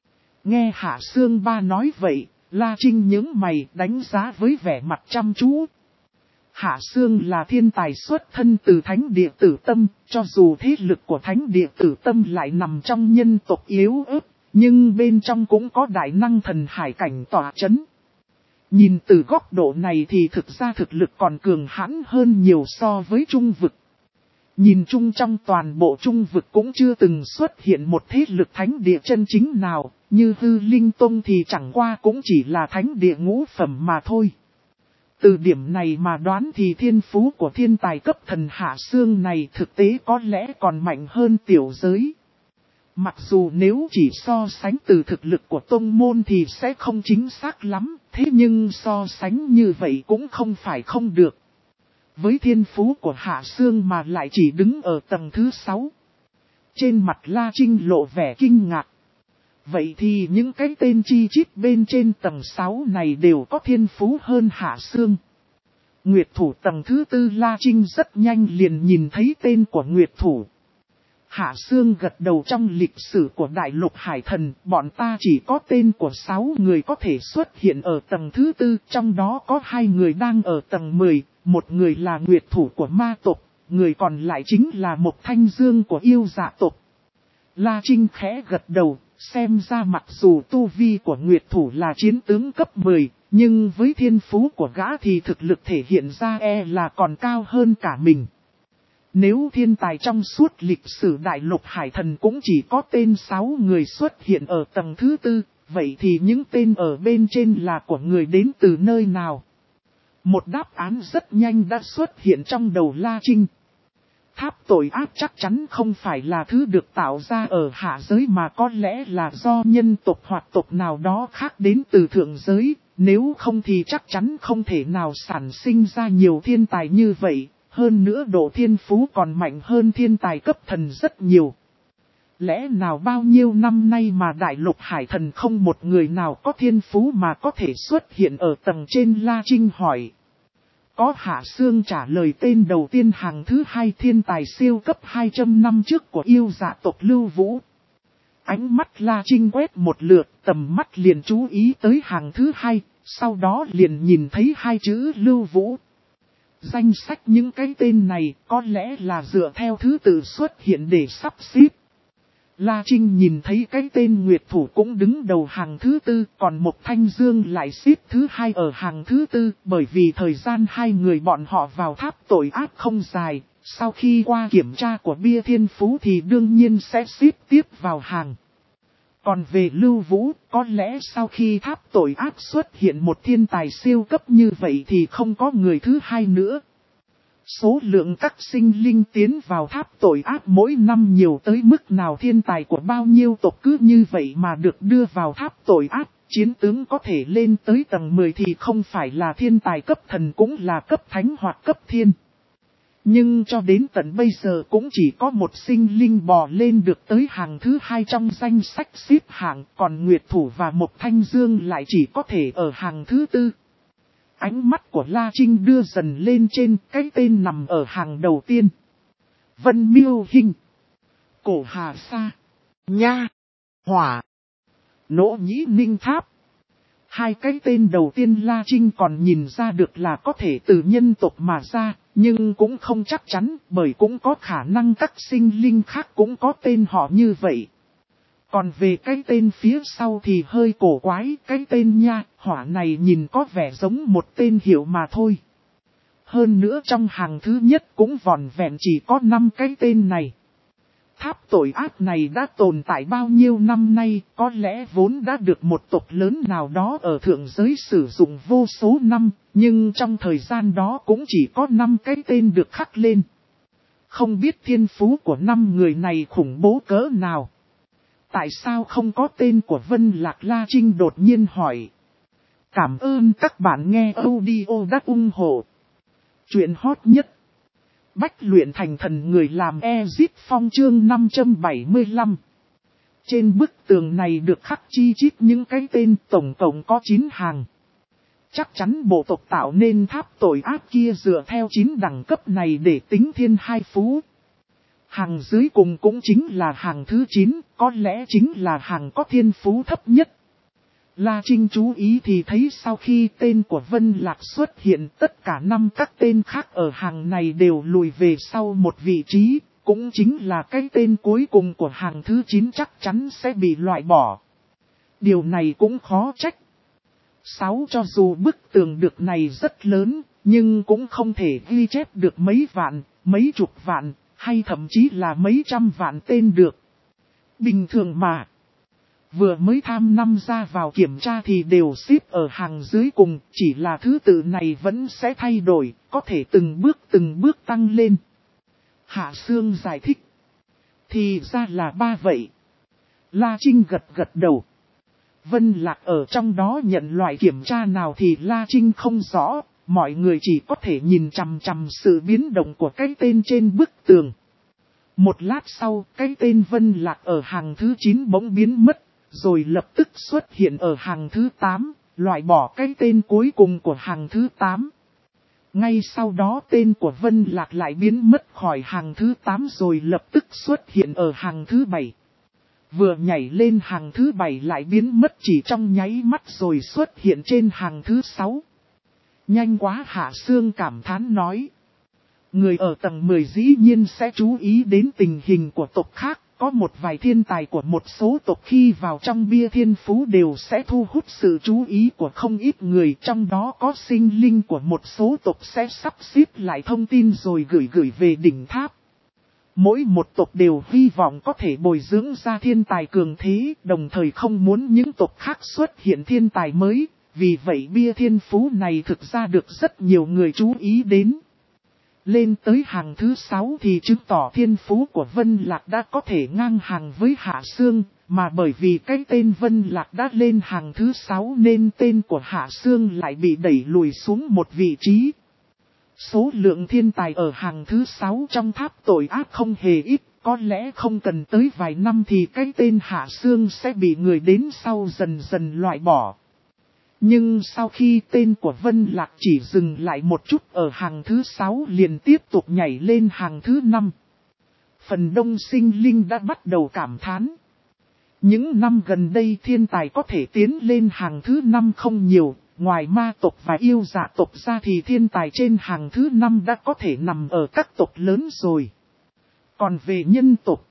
Nghe Hạ Sương ba nói vậy, La Trinh nhướng mày đánh giá với vẻ mặt chăm chú. Hạ Sương là thiên tài xuất thân từ thánh địa Tử Tâm, cho dù thế lực của thánh địa Tử Tâm lại nằm trong nhân tộc yếu ớt, nhưng bên trong cũng có đại năng thần hải cảnh tỏa chấn. Nhìn từ góc độ này thì thực ra thực lực còn cường hãn hơn nhiều so với trung vực. Nhìn chung trong toàn bộ trung vực cũng chưa từng xuất hiện một thế lực thánh địa chân chính nào, như Hư Linh Tông thì chẳng qua cũng chỉ là thánh địa ngũ phẩm mà thôi. Từ điểm này mà đoán thì thiên phú của thiên tài cấp thần Hạ Sương này thực tế có lẽ còn mạnh hơn tiểu giới. Mặc dù nếu chỉ so sánh từ thực lực của tông môn thì sẽ không chính xác lắm, thế nhưng so sánh như vậy cũng không phải không được. Với thiên phú của Hạ Sương mà lại chỉ đứng ở tầng thứ sáu. Trên mặt La Trinh lộ vẻ kinh ngạc. Vậy thì những cái tên chi chít bên trên tầng sáu này đều có thiên phú hơn Hạ Sương. Nguyệt thủ tầng thứ tư La Trinh rất nhanh liền nhìn thấy tên của Nguyệt thủ. Hạ Sương gật đầu, trong lịch sử của Đại Lục Hải Thần, bọn ta chỉ có tên của sáu người có thể xuất hiện ở tầng thứ tư, trong đó có hai người đang ở tầng mười, một người là Nguyệt thủ của ma tộc, người còn lại chính là một Thanh Dương của yêu dạ tộc. La Trinh khẽ gật đầu, xem ra mặc dù tu vi của Nguyệt thủ là chiến tướng cấp mười, nhưng với thiên phú của gã thì thực lực thể hiện ra e là còn cao hơn cả mình. Nếu thiên tài trong suốt lịch sử Đại Lục Hải Thần cũng chỉ có tên sáu người xuất hiện ở tầng thứ tư, vậy thì những tên ở bên trên là của người đến từ nơi nào? Một đáp án rất nhanh đã xuất hiện trong đầu La Trinh. Tháp tội ác chắc chắn không phải là thứ được tạo ra ở hạ giới mà có lẽ là do nhân tộc hoặc tộc nào đó khác đến từ thượng giới, nếu không thì chắc chắn không thể nào sản sinh ra nhiều thiên tài như vậy. Hơn nữa độ thiên phú còn mạnh hơn thiên tài cấp thần rất nhiều. Lẽ nào bao nhiêu năm nay mà Đại Lục Hải Thần không một người nào có thiên phú mà có thể xuất hiện ở tầng trên? La Trinh hỏi. Có Hạ Sương trả lời, tên đầu tiên hàng thứ hai thiên tài siêu cấp hai trăm năm trước của yêu dạ tộc Lưu Vũ. Ánh mắt La Trinh quét một lượt, tầm mắt liền chú ý tới hàng thứ hai, sau đó liền nhìn thấy hai chữ Lưu Vũ. Danh sách những cái tên này có lẽ là dựa theo thứ tự xuất hiện để sắp xếp. La Trinh nhìn thấy cái tên Nguyệt thủ cũng đứng đầu hàng thứ tư, còn một Thanh Dương lại xếp thứ hai ở hàng thứ tư, bởi vì thời gian hai người bọn họ vào tháp tội ác không dài, sau khi qua kiểm tra của bia thiên phú thì đương nhiên sẽ xếp tiếp vào hàng. Còn về Lưu Vũ, có lẽ sau khi tháp tội ác xuất hiện một thiên tài siêu cấp như vậy thì không có người thứ hai nữa. Số lượng các sinh linh tiến vào tháp tội ác mỗi năm nhiều tới mức nào, thiên tài của bao nhiêu tộc cứ như vậy mà được đưa vào tháp tội ác, chiến tướng có thể lên tới tầng mười thì không phải là thiên tài cấp thần cũng là cấp thánh hoặc cấp thiên. Nhưng cho đến tận bây giờ cũng chỉ có một sinh linh bò lên được tới hàng thứ hai trong danh sách xếp hạng, còn Nguyệt thủ và một Thanh Dương lại chỉ có thể ở hàng thứ tư. Ánh mắt của La Trinh đưa dần lên trên, cái tên nằm ở hàng đầu tiên. Vân Miêu Hinh, Cổ Hà Sa, Nha, Hỏa, Nỗ Nhĩ Ninh Tháp. Hai cái tên đầu tiên La Trinh còn nhìn ra được là có thể từ nhân tộc mà ra, nhưng cũng không chắc chắn, bởi cũng có khả năng các sinh linh khác cũng có tên họ như vậy. Còn về cái tên phía sau thì hơi cổ quái, cái tên Nha, Hỏa này nhìn có vẻ giống một tên hiệu mà thôi. Hơn nữa trong hàng thứ nhất cũng vỏn vẹn chỉ có năm cái tên này. Tháp tội ác này đã tồn tại bao nhiêu năm nay, có lẽ vốn đã được một tộc lớn nào đó ở thượng giới sử dụng vô số năm, nhưng trong thời gian đó cũng chỉ có năm cái tên được khắc lên. Không biết thiên phú của năm người này khủng bố cỡ nào. Tại sao không có tên của Vân Lạc? La Trinh đột nhiên hỏi. Cảm ơn các bạn nghe audio đã ủng hộ. Chuyện hot nhất. Bách luyện thành thần người làm Exit Phong chương năm trăm bảy mươi lăm. Trên bức tường này được khắc chi chít những cái tên, tổng cộng có chín hàng. Chắc chắn bộ tộc tạo nên tháp tội ác kia dựa theo chín đẳng cấp này để tính thiên hai phú. Hàng dưới cùng cũng chính là hàng thứ chín, có lẽ chính là hàng có thiên phú thấp nhất. La Trinh chú ý thì thấy sau khi tên của Vân Lạc xuất hiện, tất cả năm các tên khác ở hàng này đều lùi về sau một vị trí, cũng chính là cái tên cuối cùng của hàng thứ chín chắc chắn sẽ bị loại bỏ. Điều này cũng khó trách. Sáu, cho dù bức tường được này rất lớn, nhưng cũng không thể ghi chép được mấy vạn, mấy chục vạn, hay thậm chí là mấy trăm vạn tên được. Bình thường mà. Vừa mới tham năm ra vào kiểm tra thì đều xếp ở hàng dưới cùng, chỉ là thứ tự này vẫn sẽ thay đổi, có thể từng bước từng bước tăng lên. Hạ Sương giải thích. Thì ra là ba vậy. La Trinh gật gật đầu. Vân Lạc ở trong đó nhận loại kiểm tra nào thì La Trinh không rõ, mọi người chỉ có thể nhìn chằm chằm sự biến động của cái tên trên bức tường. Một lát sau, cái tên Vân Lạc ở hàng thứ chín bỗng biến mất, rồi lập tức xuất hiện ở hàng thứ tám, loại bỏ cái tên cuối cùng của hàng thứ tám. Ngay sau đó tên của Vân Lạc lại biến mất khỏi hàng thứ tám rồi lập tức xuất hiện ở hàng thứ bảy. Vừa nhảy lên hàng thứ bảy lại biến mất chỉ trong nháy mắt rồi xuất hiện trên hàng thứ sáu. Nhanh quá, Hạ Sương cảm thán nói. Người ở tầng mười dĩ nhiên sẽ chú ý đến tình hình của tộc khác. Có một vài thiên tài của một số tộc khi vào trong bia thiên phú đều sẽ thu hút sự chú ý của không ít người. Trong đó có sinh linh của một số tộc sẽ sắp xếp lại thông tin rồi gửi gửi về đỉnh tháp. Mỗi một tộc đều hy vọng có thể bồi dưỡng ra thiên tài cường thế, đồng thời không muốn những tộc khác xuất hiện thiên tài mới. Vì vậy bia thiên phú này thực ra được rất nhiều người chú ý đến. Lên tới hàng thứ sáu thì chứng tỏ thiên phú của Vân Lạc đã có thể ngang hàng với Hạ Sương, mà bởi vì cái tên Vân Lạc đã lên hàng thứ sáu nên tên của Hạ Sương lại bị đẩy lùi xuống một vị trí. Số lượng thiên tài ở hàng thứ sáu trong tháp tội ác không hề ít, có lẽ không cần tới vài năm thì cái tên Hạ Sương sẽ bị người đến sau dần dần loại bỏ. Nhưng sau khi tên của Vân Lạc chỉ dừng lại một chút ở hàng thứ sáu liền tiếp tục nhảy lên hàng thứ năm. Phần đông sinh linh đã bắt đầu cảm thán. Những năm gần đây thiên tài có thể tiến lên hàng thứ năm không nhiều, ngoài ma tộc và yêu dạ tộc ra thì thiên tài trên hàng thứ năm đã có thể nằm ở các tộc lớn rồi. Còn về nhân tộc,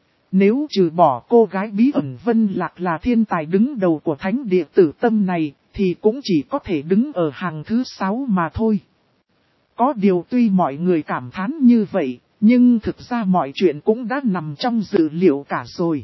nếu trừ bỏ cô gái bí ẩn Vân Lạc là thiên tài đứng đầu của thánh địa tử tâm này, thì cũng chỉ có thể đứng ở hàng thứ sáu mà thôi. Có điều tuy mọi người cảm thán như vậy, nhưng thực ra mọi chuyện cũng đã nằm trong dự liệu cả rồi.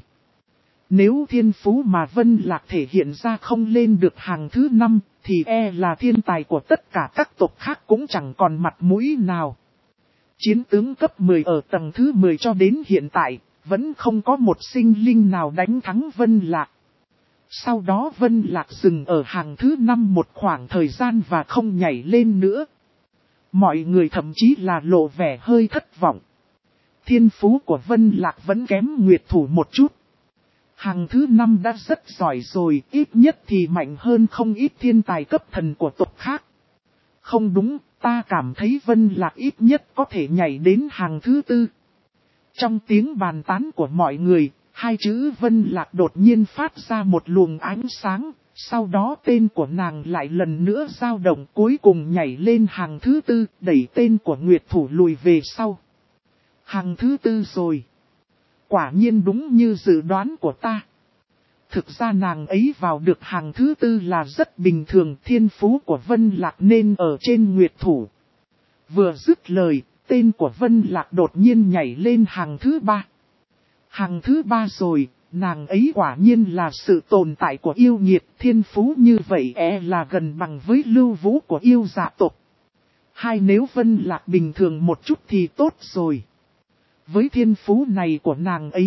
Nếu thiên phú mà Vân Lạc thể hiện ra không lên được hàng thứ năm, thì e là thiên tài của tất cả các tộc khác cũng chẳng còn mặt mũi nào. Chiến tướng cấp mười ở tầng thứ mười cho đến hiện tại, vẫn không có một sinh linh nào đánh thắng Vân Lạc. Sau đó Vân Lạc dừng ở hàng thứ năm một khoảng thời gian và không nhảy lên nữa. Mọi người thậm chí là lộ vẻ hơi thất vọng. Thiên phú của Vân Lạc vẫn kém Nguyệt Thủ một chút. Hàng thứ năm đã rất giỏi rồi, ít nhất thì mạnh hơn không ít thiên tài cấp thần của tộc khác. Không đúng, ta cảm thấy Vân Lạc ít nhất có thể nhảy đến hàng thứ tư. Trong tiếng bàn tán của mọi người, hai chữ Vân Lạc đột nhiên phát ra một luồng ánh sáng, sau đó tên của nàng lại lần nữa dao động cuối cùng nhảy lên hàng thứ tư, đẩy tên của Nguyệt Thủ lùi về sau. Hàng thứ tư rồi. Quả nhiên đúng như dự đoán của ta. Thực ra nàng ấy vào được hàng thứ tư là rất bình thường, thiên phú của Vân Lạc nên ở trên Nguyệt Thủ. Vừa dứt lời, tên của Vân Lạc đột nhiên nhảy lên hàng thứ ba. Hàng thứ ba rồi, nàng ấy quả nhiên là sự tồn tại của yêu nghiệt, thiên phú như vậy e là gần bằng với Lưu Vũ của yêu dạ tộc. Hai nếu Vân Lạc bình thường một chút thì tốt rồi. Với thiên phú này của nàng ấy,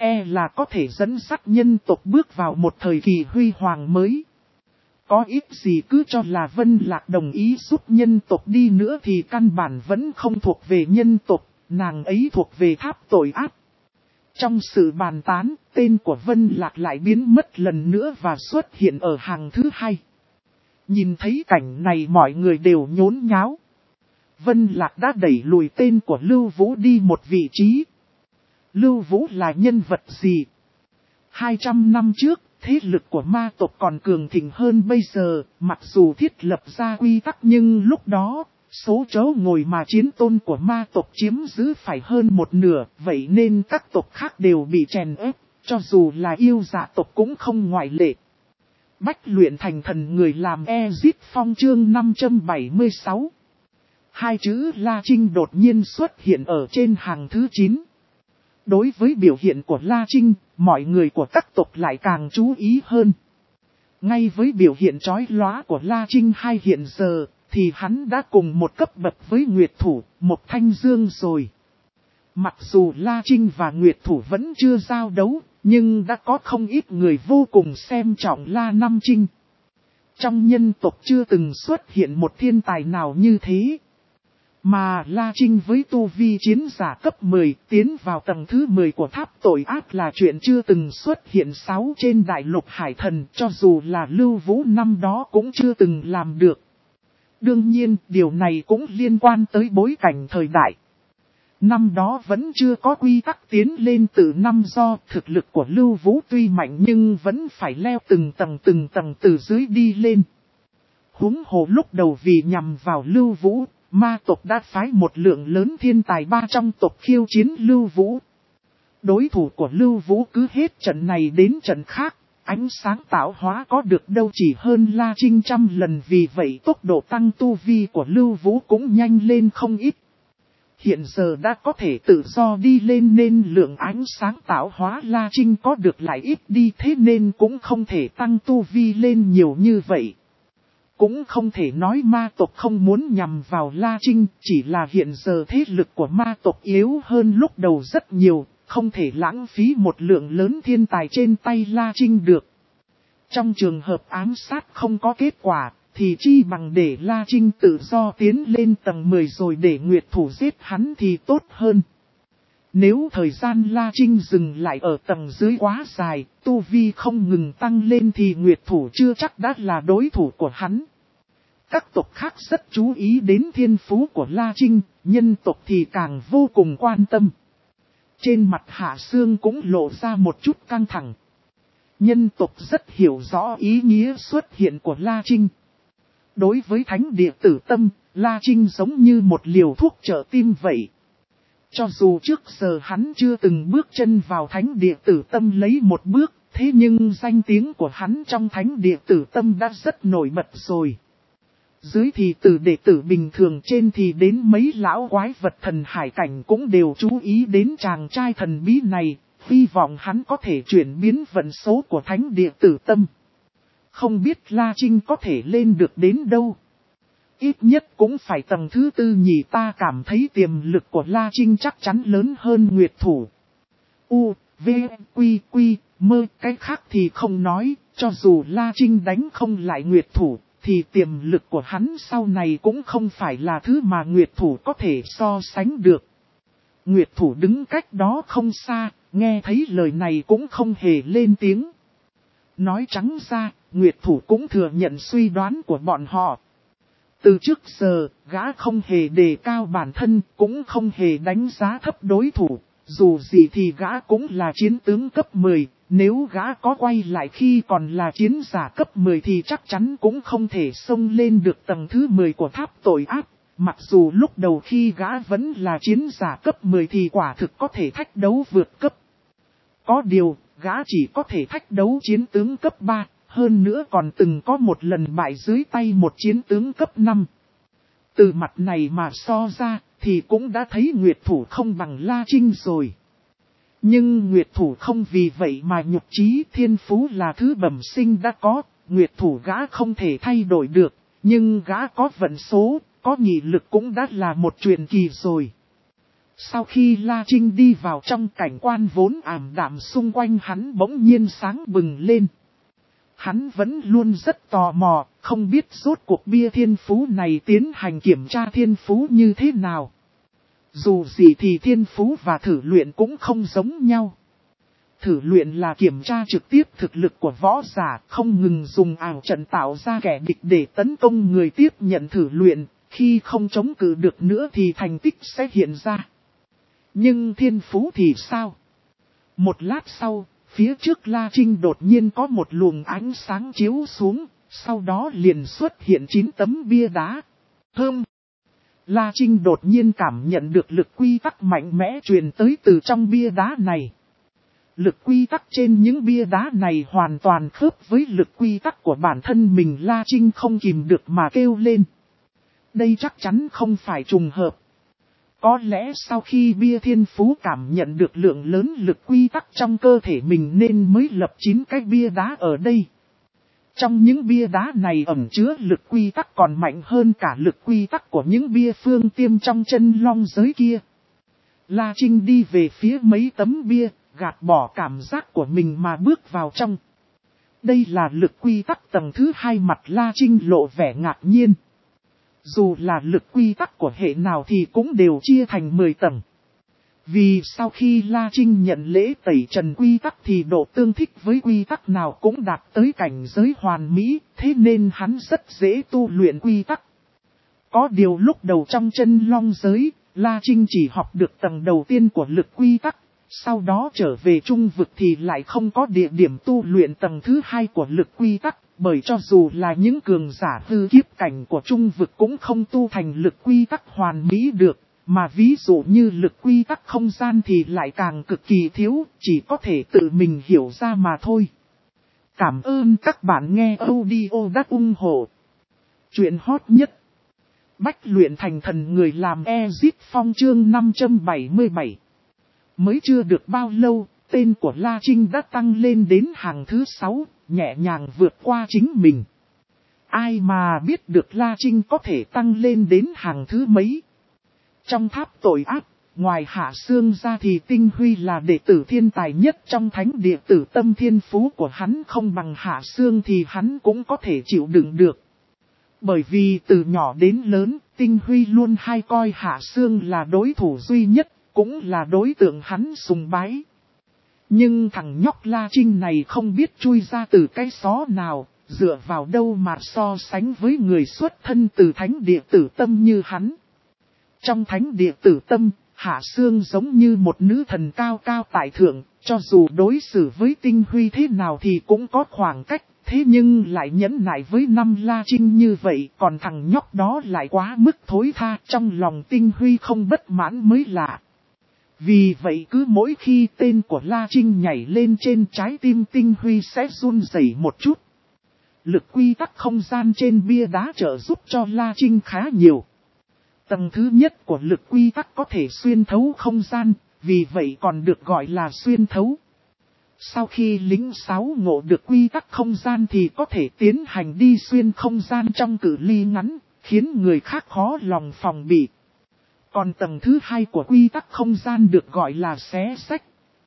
e là có thể dẫn dắt nhân tộc bước vào một thời kỳ huy hoàng mới. Có ít gì cứ cho là Vân Lạc đồng ý giúp nhân tộc đi nữa thì căn bản vẫn không thuộc về nhân tộc, nàng ấy thuộc về tháp tội ác. Trong sự bàn tán, tên của Vân Lạc lại biến mất lần nữa và xuất hiện ở hàng thứ hai. Nhìn thấy cảnh này mọi người đều nhốn nháo. Vân Lạc đã đẩy lùi tên của Lưu Vũ đi một vị trí. Lưu Vũ là nhân vật gì? hai trăm năm trước, thế lực của ma tộc còn cường thịnh hơn bây giờ, mặc dù thiết lập ra quy tắc nhưng lúc đó, số chỗ ngồi mà chiến tôn của ma tộc chiếm giữ phải hơn một nửa, vậy nên các tộc khác đều bị chèn ép, cho dù là yêu dạ tộc cũng không ngoại lệ. Bách luyện thành thần người làm Ezit Phong chương năm trăm bảy mươi sáu. Hai chữ La Trinh đột nhiên xuất hiện ở trên hàng thứ chín. Đối với biểu hiện của La Trinh, mọi người của các tộc lại càng chú ý hơn. Ngay với biểu hiện chói lóa của La Trinh hay hiện giờ, thì hắn đã cùng một cấp bậc với Nguyệt Thủ, một Thanh Dương rồi. Mặc dù La Trinh và Nguyệt Thủ vẫn chưa giao đấu, nhưng đã có không ít người vô cùng xem trọng La Nam Trinh. Trong nhân tộc chưa từng xuất hiện một thiên tài nào như thế. Mà La Trinh với tu vi chiến giả cấp mười tiến vào tầng thứ mười của tháp tội ác là chuyện chưa từng xuất hiện sáu trên đại lục hải thần, cho dù là Lưu Vũ năm đó cũng chưa từng làm được. Đương nhiên, điều này cũng liên quan tới bối cảnh thời đại. Năm đó vẫn chưa có quy tắc tiến lên từ năm do thực lực của Lưu Vũ tuy mạnh nhưng vẫn phải leo từng tầng từng tầng từ dưới đi lên. Huống hồ lúc đầu vì nhằm vào Lưu Vũ, ma tộc đã phái một lượng lớn thiên tài ba trong tộc khiêu chiến Lưu Vũ. Đối thủ của Lưu Vũ cứ hết trận này đến trận khác, ánh sáng tạo hóa có được đâu chỉ hơn La Trinh trăm lần, vì vậy tốc độ tăng tu vi của Lưu Vũ cũng nhanh lên không ít. Hiện giờ đã có thể tự do đi lên nên lượng ánh sáng tạo hóa La Trinh có được lại ít đi, thế nên cũng không thể tăng tu vi lên nhiều như vậy. Cũng không thể nói ma tộc không muốn nhằm vào La Trinh, chỉ là hiện giờ thế lực của ma tộc yếu hơn lúc đầu rất nhiều, không thể lãng phí một lượng lớn thiên tài trên tay La Trinh được. Trong trường hợp ám sát không có kết quả, thì chi bằng để La Trinh tự do tiến lên tầng mười rồi để Nguyệt Thủ giết hắn thì tốt hơn. Nếu thời gian La Trinh dừng lại ở tầng dưới quá dài, tu vi không ngừng tăng lên thì Nguyệt Thủ chưa chắc đã là đối thủ của hắn. Các tộc khác rất chú ý đến thiên phú của La Trinh, nhân tộc thì càng vô cùng quan tâm. Trên mặt Hạ Sương cũng lộ ra một chút căng thẳng. Nhân tộc rất hiểu rõ ý nghĩa xuất hiện của La Trinh. Đối với thánh địa Tử Tâm, La Trinh giống như một liều thuốc trợ tim vậy. Cho dù trước giờ hắn chưa từng bước chân vào thánh địa Tử Tâm lấy một bước, thế nhưng danh tiếng của hắn trong thánh địa Tử Tâm đã rất nổi bật rồi. Dưới thì từ đệ tử bình thường, trên thì đến mấy lão quái vật thần hải cảnh cũng đều chú ý đến chàng trai thần bí này, hy vọng hắn có thể chuyển biến vận số của thánh địa Tử Tâm. Không biết La Trinh có thể lên được đến đâu. Ít nhất cũng phải tầng thứ tư nhỉ, ta cảm thấy tiềm lực của La Trinh chắc chắn lớn hơn Nguyệt Thủ. U, V, Quy, Quy, Mơ, cái khác thì không nói, cho dù La Trinh đánh không lại Nguyệt Thủ, thì tiềm lực của hắn sau này cũng không phải là thứ mà Nguyệt Thủ có thể so sánh được. Nguyệt Thủ đứng cách đó không xa, nghe thấy lời này cũng không hề lên tiếng. Nói trắng ra, Nguyệt Thủ cũng thừa nhận suy đoán của bọn họ. Từ trước giờ, gã không hề đề cao bản thân, cũng không hề đánh giá thấp đối thủ. Dù gì thì gã cũng là chiến tướng cấp mười, nếu gã có quay lại khi còn là chiến giả cấp mười thì chắc chắn cũng không thể xông lên được tầng thứ mười của tháp tội ác. Mặc dù lúc đầu khi gã vẫn là chiến giả cấp mười thì quả thực có thể thách đấu vượt cấp. Có điều, gã chỉ có thể thách đấu chiến tướng cấp ba, hơn nữa còn từng có một lần bại dưới tay một chiến tướng cấp năm. Từ mặt này mà so ra, thì cũng đã thấy Nguyệt Thủ không bằng La Trinh rồi. Nhưng Nguyệt Thủ không vì vậy mà nhục chí, thiên phú là thứ bẩm sinh đã có, Nguyệt Thủ gã không thể thay đổi được, nhưng gã có vận số, có nghị lực cũng đã là một truyền kỳ rồi. Sau khi La Trinh đi vào trong, cảnh quan vốn ảm đạm xung quanh hắn bỗng nhiên sáng bừng lên. Hắn vẫn luôn rất tò mò, không biết rốt cuộc bia thiên phú này tiến hành kiểm tra thiên phú như thế nào. Dù gì thì thiên phú và thử luyện cũng không giống nhau. Thử luyện là kiểm tra trực tiếp thực lực của võ giả, không ngừng dùng ảo trận tạo ra kẻ địch để tấn công người tiếp nhận thử luyện, khi không chống cự được nữa thì thành tích sẽ hiện ra. Nhưng thiên phú thì sao? Một lát sau, phía trước La Trinh đột nhiên có một luồng ánh sáng chiếu xuống, sau đó liền xuất hiện chín tấm bia đá. Thơm! La Trinh đột nhiên cảm nhận được lực quy tắc mạnh mẽ truyền tới từ trong bia đá này. Lực quy tắc trên những bia đá này hoàn toàn khớp với lực quy tắc của bản thân mình. La Trinh không kìm được mà kêu lên. Đây chắc chắn không phải trùng hợp. Có lẽ sau khi bia thiên phú cảm nhận được lượng lớn lực quy tắc trong cơ thể mình nên mới lập chín cái bia đá ở đây. Trong những bia đá này ẩn chứa lực quy tắc còn mạnh hơn cả lực quy tắc của những bia phương tiêm trong chân long giới kia. La Trinh đi về phía mấy tấm bia, gạt bỏ cảm giác của mình mà bước vào trong. Đây là lực quy tắc tầng thứ hai. Mặt La Trinh lộ vẻ ngạc nhiên. Dù là lực quy tắc của hệ nào thì cũng đều chia thành mười tầng. Vì sau khi La Trinh nhận lễ tẩy trần quy tắc thì độ tương thích với quy tắc nào cũng đạt tới cảnh giới hoàn mỹ, thế nên hắn rất dễ tu luyện quy tắc. Có điều lúc đầu trong chân long giới, La Trinh chỉ học được tầng đầu tiên của lực quy tắc, sau đó trở về trung vực thì lại không có địa điểm tu luyện tầng thứ hai của lực quy tắc, bởi cho dù là những cường giả hư kiếp cảnh của trung vực cũng không tu thành lực quy tắc hoàn mỹ được. Mà ví dụ như lực quy tắc không gian thì lại càng cực kỳ thiếu, chỉ có thể tự mình hiểu ra mà thôi. Cảm ơn các bạn nghe audio đắc ủng hộ. Chuyện hot nhất. Bách luyện thành thần người làm Exit Phong chương năm trăm bảy mươi bảy. Mới chưa được bao lâu, tên của La Trinh đã tăng lên đến hàng thứ sáu, nhẹ nhàng vượt qua chính mình. Ai mà biết được La Trinh có thể tăng lên đến hàng thứ mấy. Trong tháp tội ác, ngoài Hạ Sương ra thì Tinh Huy là đệ tử thiên tài nhất trong thánh địa tử tâm. Thiên phú của hắn không bằng Hạ Sương thì hắn cũng có thể chịu đựng được. Bởi vì từ nhỏ đến lớn, Tinh Huy luôn hay coi Hạ Sương là đối thủ duy nhất, cũng là đối tượng hắn sùng bái. Nhưng thằng nhóc La Trinh này không biết chui ra từ cái xó nào, dựa vào đâu mà so sánh với người xuất thân từ thánh địa tử tâm như hắn. Trong thánh địa tử tâm, Hạ Sương giống như một nữ thần cao cao tại thượng, cho dù đối xử với Tinh Huy thế nào thì cũng có khoảng cách, thế nhưng lại nhẫn nại với năm La Trinh như vậy, còn thằng nhóc đó lại quá mức thối tha, trong lòng Tinh Huy không bất mãn mới lạ. Vì vậy cứ mỗi khi tên của La Trinh nhảy lên trên trái tim Tinh Huy sẽ run rẩy một chút. Lực quy tắc không gian trên bia đá trợ giúp cho La Trinh khá nhiều. Tầng thứ nhất của lực quy tắc có thể xuyên thấu không gian, vì vậy còn được gọi là xuyên thấu. Sau khi lính sáu ngộ được quy tắc không gian thì có thể tiến hành đi xuyên không gian trong cự ly ngắn, khiến người khác khó lòng phòng bị. Còn tầng thứ hai của quy tắc không gian được gọi là xé xách.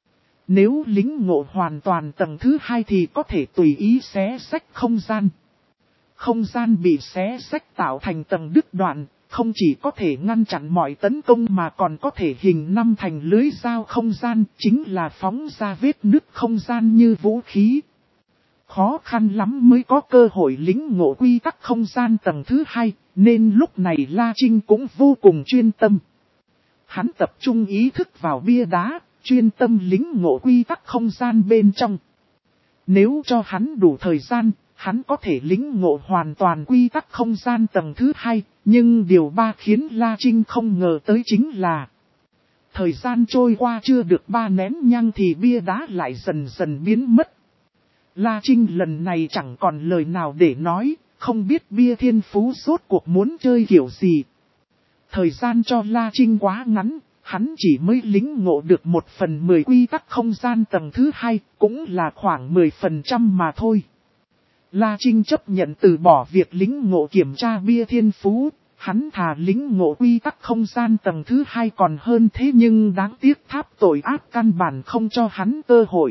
Nếu lính ngộ hoàn toàn tầng thứ hai thì có thể tùy ý xé xách không gian. Không gian bị xé xách tạo thành tầng đứt đoạn. Không chỉ có thể ngăn chặn mọi tấn công mà còn có thể hình năm thành lưới dao không gian, chính là phóng ra vết nứt không gian như vũ khí. Khó khăn lắm mới có cơ hội lĩnh ngộ quy tắc không gian tầng thứ hai, nên lúc này La Trinh cũng vô cùng chuyên tâm. Hắn tập trung ý thức vào bia đá, chuyên tâm lĩnh ngộ quy tắc không gian bên trong. Nếu cho hắn đủ thời gian, hắn có thể lĩnh ngộ hoàn toàn quy tắc không gian tầng thứ hai, nhưng điều ba khiến La Trinh không ngờ tới chính là thời gian trôi qua chưa được ba nén nhang thì bia đá lại dần dần biến mất. La Trinh lần này chẳng còn lời nào để nói, không biết bia thiên phú rốt cuộc muốn chơi kiểu gì. Thời gian cho La Trinh quá ngắn, hắn chỉ mới lĩnh ngộ được một phần mười quy tắc không gian tầng thứ hai, cũng là khoảng mười phần trăm mà thôi. La Trinh chấp nhận từ bỏ việc lĩnh ngộ kiểm tra bia thiên phú, Hắn thà lĩnh ngộ quy tắc không gian tầng thứ hai còn hơn thế nhưng đáng tiếc tháp tội ác căn bản không cho hắn cơ hội.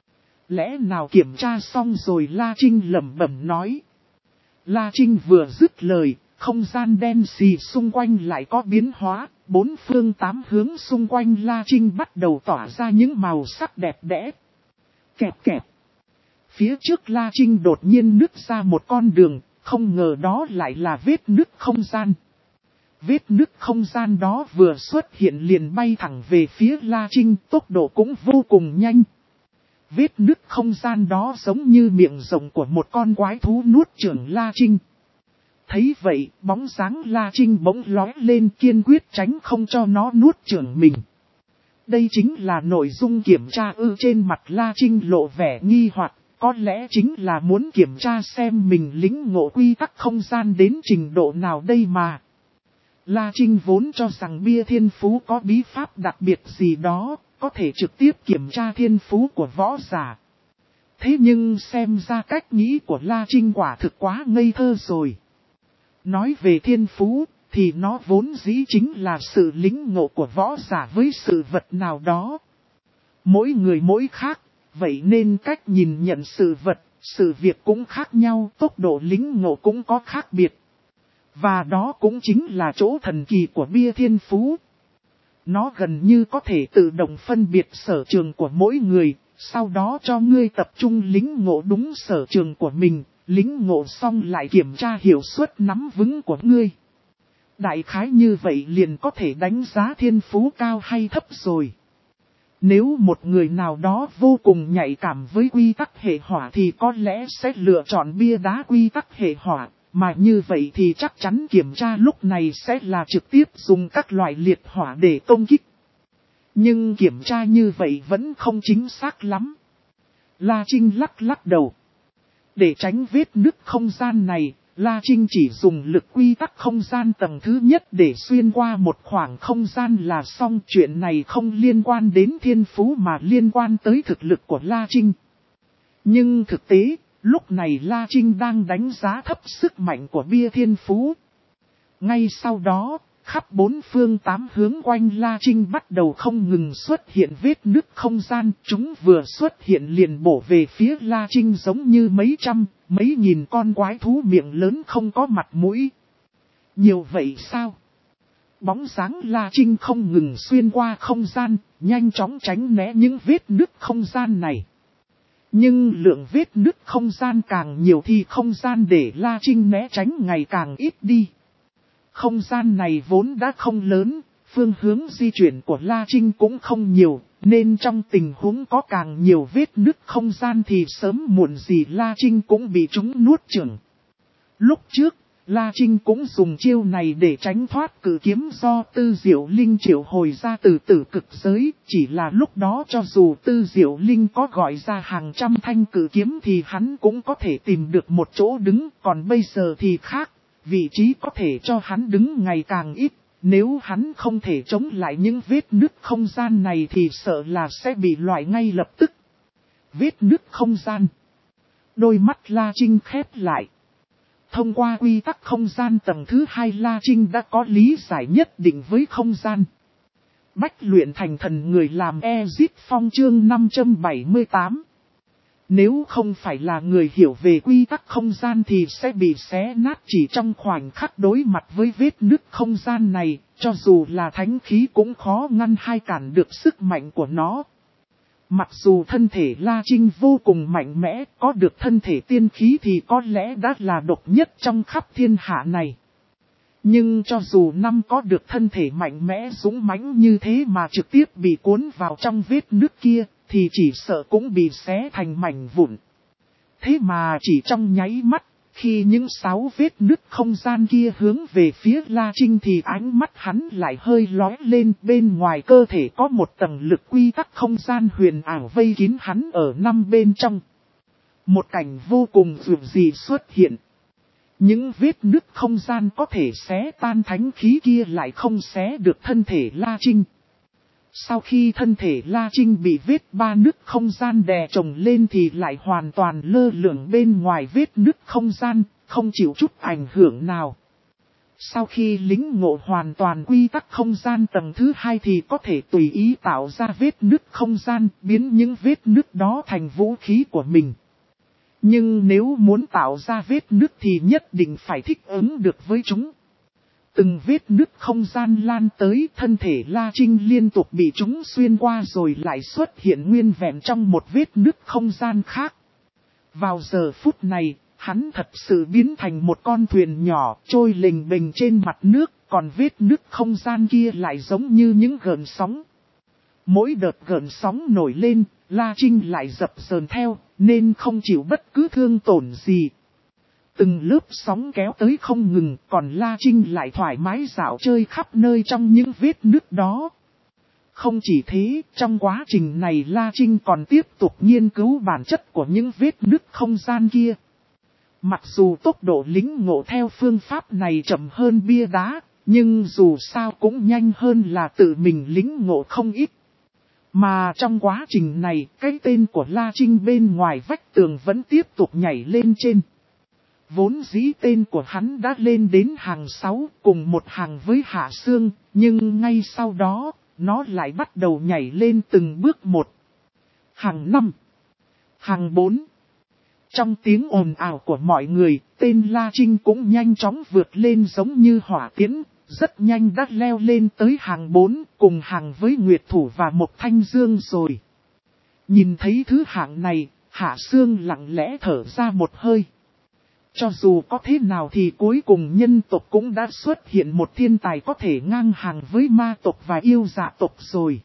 Lẽ nào kiểm tra xong rồi La Trinh lẩm bẩm nói. La Trinh vừa dứt lời, không gian đen xì xung quanh lại có biến hóa, bốn phương tám hướng xung quanh La Trinh bắt đầu tỏa ra những màu sắc đẹp đẽ. Kẹp kẹp. Phía trước La Trinh đột nhiên nứt ra một con đường, không ngờ đó lại là vết nứt không gian. Vết nứt không gian đó vừa xuất hiện liền bay thẳng về phía La Trinh, tốc độ cũng vô cùng nhanh. Vết nứt không gian đó giống như miệng rộng của một con quái thú nuốt chửng La Trinh. Thấy vậy, bóng dáng La Trinh bỗng lóe lên kiên quyết tránh không cho nó nuốt chửng mình. Đây chính là nội dung kiểm tra ư. Trên mặt La Trinh lộ vẻ nghi hoặc, có lẽ chính là muốn kiểm tra xem mình lĩnh ngộ quy tắc không gian đến trình độ nào đây mà. La Trinh vốn cho rằng bia thiên phú có bí pháp đặc biệt gì đó, có thể trực tiếp kiểm tra thiên phú của võ giả. Thế nhưng xem ra cách nghĩ của La Trinh quả thực quá ngây thơ rồi. Nói về thiên phú, thì nó vốn dĩ chính là sự lĩnh ngộ của võ giả với sự vật nào đó. Mỗi người mỗi khác, vậy nên cách nhìn nhận sự vật, sự việc cũng khác nhau, tốc độ lĩnh ngộ cũng có khác biệt. Và đó cũng chính là chỗ thần kỳ của bia thiên phú. Nó gần như có thể tự động phân biệt sở trường của mỗi người, sau đó cho ngươi tập trung lĩnh ngộ đúng sở trường của mình, lĩnh ngộ xong lại kiểm tra hiệu suất nắm vững của ngươi. Đại khái như vậy liền có thể đánh giá thiên phú cao hay thấp rồi. Nếu một người nào đó vô cùng nhạy cảm với quy tắc hệ hỏa thì có lẽ sẽ lựa chọn bia đá quy tắc hệ hỏa. Mà như vậy thì chắc chắn kiểm tra lúc này sẽ là trực tiếp dùng các loại liệt hỏa để công kích. Nhưng kiểm tra như vậy vẫn không chính xác lắm. La Trinh lắc lắc đầu. Để tránh vết nứt không gian này, La Trinh chỉ dùng lực quy tắc không gian tầng thứ nhất để xuyên qua một khoảng không gian là xong. Chuyện này không liên quan đến thiên phú mà liên quan tới thực lực của La Trinh. Nhưng thực tế, lúc này La Trinh đang đánh giá thấp sức mạnh của bia thiên phú. Ngay sau đó, khắp bốn phương tám hướng quanh La Trinh bắt đầu không ngừng xuất hiện vết nứt không gian. Chúng vừa xuất hiện liền bổ về phía La Trinh giống như mấy trăm, mấy nghìn con quái thú miệng lớn không có mặt mũi. Nhiều vậy sao? Bóng dáng La Trinh không ngừng xuyên qua không gian, nhanh chóng tránh né những vết nứt không gian này. Nhưng lượng vết nứt không gian càng nhiều thì không gian để La Trinh né tránh ngày càng ít đi. Không gian này vốn đã không lớn, phương hướng di chuyển của La Trinh cũng không nhiều, nên trong tình huống có càng nhiều vết nứt không gian thì sớm muộn gì La Trinh cũng bị chúng nuốt chửng. Lúc trước, La Trinh cũng dùng chiêu này để tránh thoát cử kiếm do Tư Diệu Linh triệu hồi ra từ tử cực giới, chỉ là lúc đó cho dù Tư Diệu Linh có gọi ra hàng trăm thanh cử kiếm thì hắn cũng có thể tìm được một chỗ đứng, còn bây giờ thì khác, vị trí có thể cho hắn đứng ngày càng ít, nếu hắn không thể chống lại những vết nứt không gian này thì sợ là sẽ bị loại ngay lập tức. Vết nứt không gian. Đôi mắt La Trinh khép lại. Thông qua quy tắc không gian tầng thứ hai La Trinh đã có lý giải nhất định với không gian. Bách luyện thành thần người làm Exit Phong chương năm trăm bảy mươi tám. Nếu không phải là người hiểu về quy tắc không gian thì sẽ bị xé nát chỉ trong khoảnh khắc đối mặt với vết nứt không gian này, cho dù là thánh khí cũng khó ngăn hay cản được sức mạnh của nó. Mặc dù thân thể La Trinh vô cùng mạnh mẽ, có được thân thể tiên khí thì có lẽ đã là độc nhất trong khắp thiên hạ này. Nhưng cho dù năm có được thân thể mạnh mẽ dũng mãnh như thế mà trực tiếp bị cuốn vào trong vết nứt kia, thì chỉ sợ cũng bị xé thành mảnh vụn. Thế mà chỉ trong nháy mắt, khi những sáu vết nứt không gian kia hướng về phía La Trinh thì ánh mắt hắn lại hơi lóe lên, bên ngoài cơ thể có một tầng lực quy tắc không gian huyền ảo vây kín hắn ở năm bên trong. Một cảnh vô cùng dường dị xuất hiện. Những vết nứt không gian có thể xé tan thánh khí kia lại không xé được thân thể La Trinh. Sau khi thân thể La Trinh bị vết ba nứt không gian đè chồng lên thì lại hoàn toàn lơ lửng bên ngoài vết nứt không gian, không chịu chút ảnh hưởng nào. Sau khi lĩnh ngộ hoàn toàn quy tắc không gian tầng thứ hai thì có thể tùy ý tạo ra vết nứt không gian, biến những vết nứt đó thành vũ khí của mình. Nhưng nếu muốn tạo ra vết nứt thì nhất định phải thích ứng được với chúng. Từng vết nứt không gian lan tới, thân thể La Trinh liên tục bị chúng xuyên qua rồi lại xuất hiện nguyên vẹn trong một vết nứt không gian khác. Vào giờ phút này, hắn thật sự biến thành một con thuyền nhỏ trôi lềnh bềnh trên mặt nước, còn vết nứt không gian kia lại giống như những gợn sóng. Mỗi đợt gợn sóng nổi lên, La Trinh lại dập dờn theo, nên không chịu bất cứ thương tổn gì. Từng lớp sóng kéo tới không ngừng, còn La Trinh lại thoải mái dạo chơi khắp nơi trong những vết nứt đó. Không chỉ thế, trong quá trình này La Trinh còn tiếp tục nghiên cứu bản chất của những vết nứt không gian kia. Mặc dù tốc độ lĩnh ngộ theo phương pháp này chậm hơn bia đá, nhưng dù sao cũng nhanh hơn là tự mình lĩnh ngộ không ít. Mà trong quá trình này, cái tên của La Trinh bên ngoài vách tường vẫn tiếp tục nhảy lên trên. Vốn dĩ tên của hắn đã lên đến hàng sáu cùng một hàng với Hạ Sương, nhưng ngay sau đó, nó lại bắt đầu nhảy lên từng bước một. Hàng năm, hàng bốn. Trong tiếng ồn ào của mọi người, tên La Trinh cũng nhanh chóng vượt lên giống như hỏa tiễn, rất nhanh đã leo lên tới hàng bốn, cùng hàng với Nguyệt Thủ và Mộc Thanh Dương rồi. Nhìn thấy thứ hạng này, Hạ Sương lặng lẽ thở ra một hơi. Cho dù có thế nào thì cuối cùng nhân tộc cũng đã xuất hiện một thiên tài có thể ngang hàng với ma tộc và yêu dạ tộc rồi.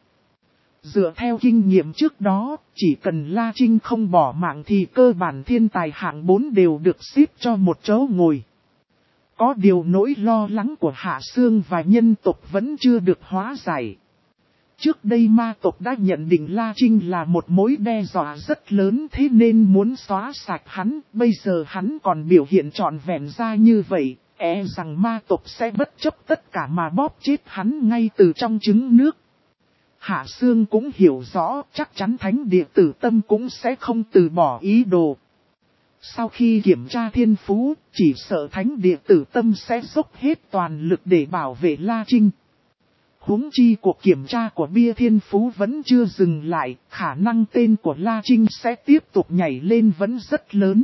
Dựa theo kinh nghiệm trước đó, chỉ cần La Trinh không bỏ mạng thì cơ bản thiên tài hạng bốn đều được xếp cho một chỗ ngồi. Có điều nỗi lo lắng của Hạ Sương và nhân tộc vẫn chưa được hóa giải. Trước đây ma tộc đã nhận định La Trinh là một mối đe dọa rất lớn, thế nên muốn xóa sạch hắn. Bây giờ hắn còn biểu hiện trọn vẹn ra như vậy, e rằng ma tộc sẽ bất chấp tất cả mà bóp chết hắn ngay từ trong trứng nước. Hạ Sương cũng hiểu rõ chắc chắn Thánh Địa Tử Tâm cũng sẽ không từ bỏ ý đồ. Sau khi kiểm tra thiên phú, chỉ sợ Thánh Địa Tử Tâm sẽ dốc hết toàn lực để bảo vệ La Trinh. Huống chi cuộc kiểm tra của bia thiên phú vẫn chưa dừng lại, khả năng tên của La Trinh sẽ tiếp tục nhảy lên vẫn rất lớn.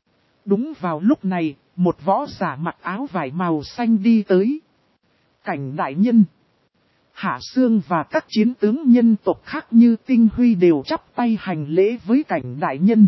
Đúng vào lúc này, một võ giả mặc áo vải màu xanh đi tới. Cảnh đại nhân. Hạ Sương và các chiến tướng nhân tộc khác như Tinh Huy đều chắp tay hành lễ với cảnh đại nhân.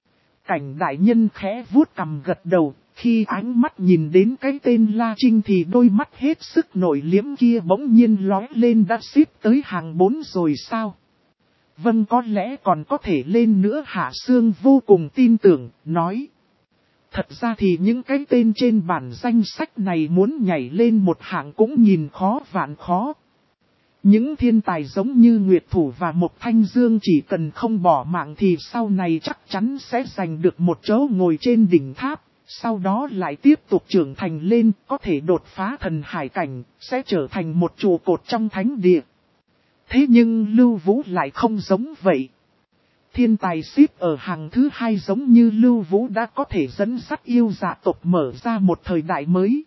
Cảnh đại nhân khẽ vuốt cằm gật đầu, khi ánh mắt nhìn đến cái tên La Trinh thì đôi mắt hết sức nổi liếm kia bỗng nhiên lóe lên đã xếp tới hàng bốn rồi sao? Vâng, có lẽ còn có thể lên nữa. Hạ Sương vô cùng tin tưởng, nói. Thật ra thì những cái tên trên bản danh sách này muốn nhảy lên một hạng cũng nhìn khó vạn khó. Những thiên tài giống như Nguyệt Thủ và Mộc Thanh Dương chỉ cần không bỏ mạng thì sau này chắc chắn sẽ giành được một chỗ ngồi trên đỉnh tháp, sau đó lại tiếp tục trưởng thành lên, có thể đột phá thần hải cảnh, sẽ trở thành một trụ cột trong thánh địa. Thế nhưng Lưu Vũ lại không giống vậy. Thiên tài xếp ở hàng thứ hai giống như Lưu Vũ đã có thể dẫn dắt yêu dạ tộc mở ra một thời đại mới.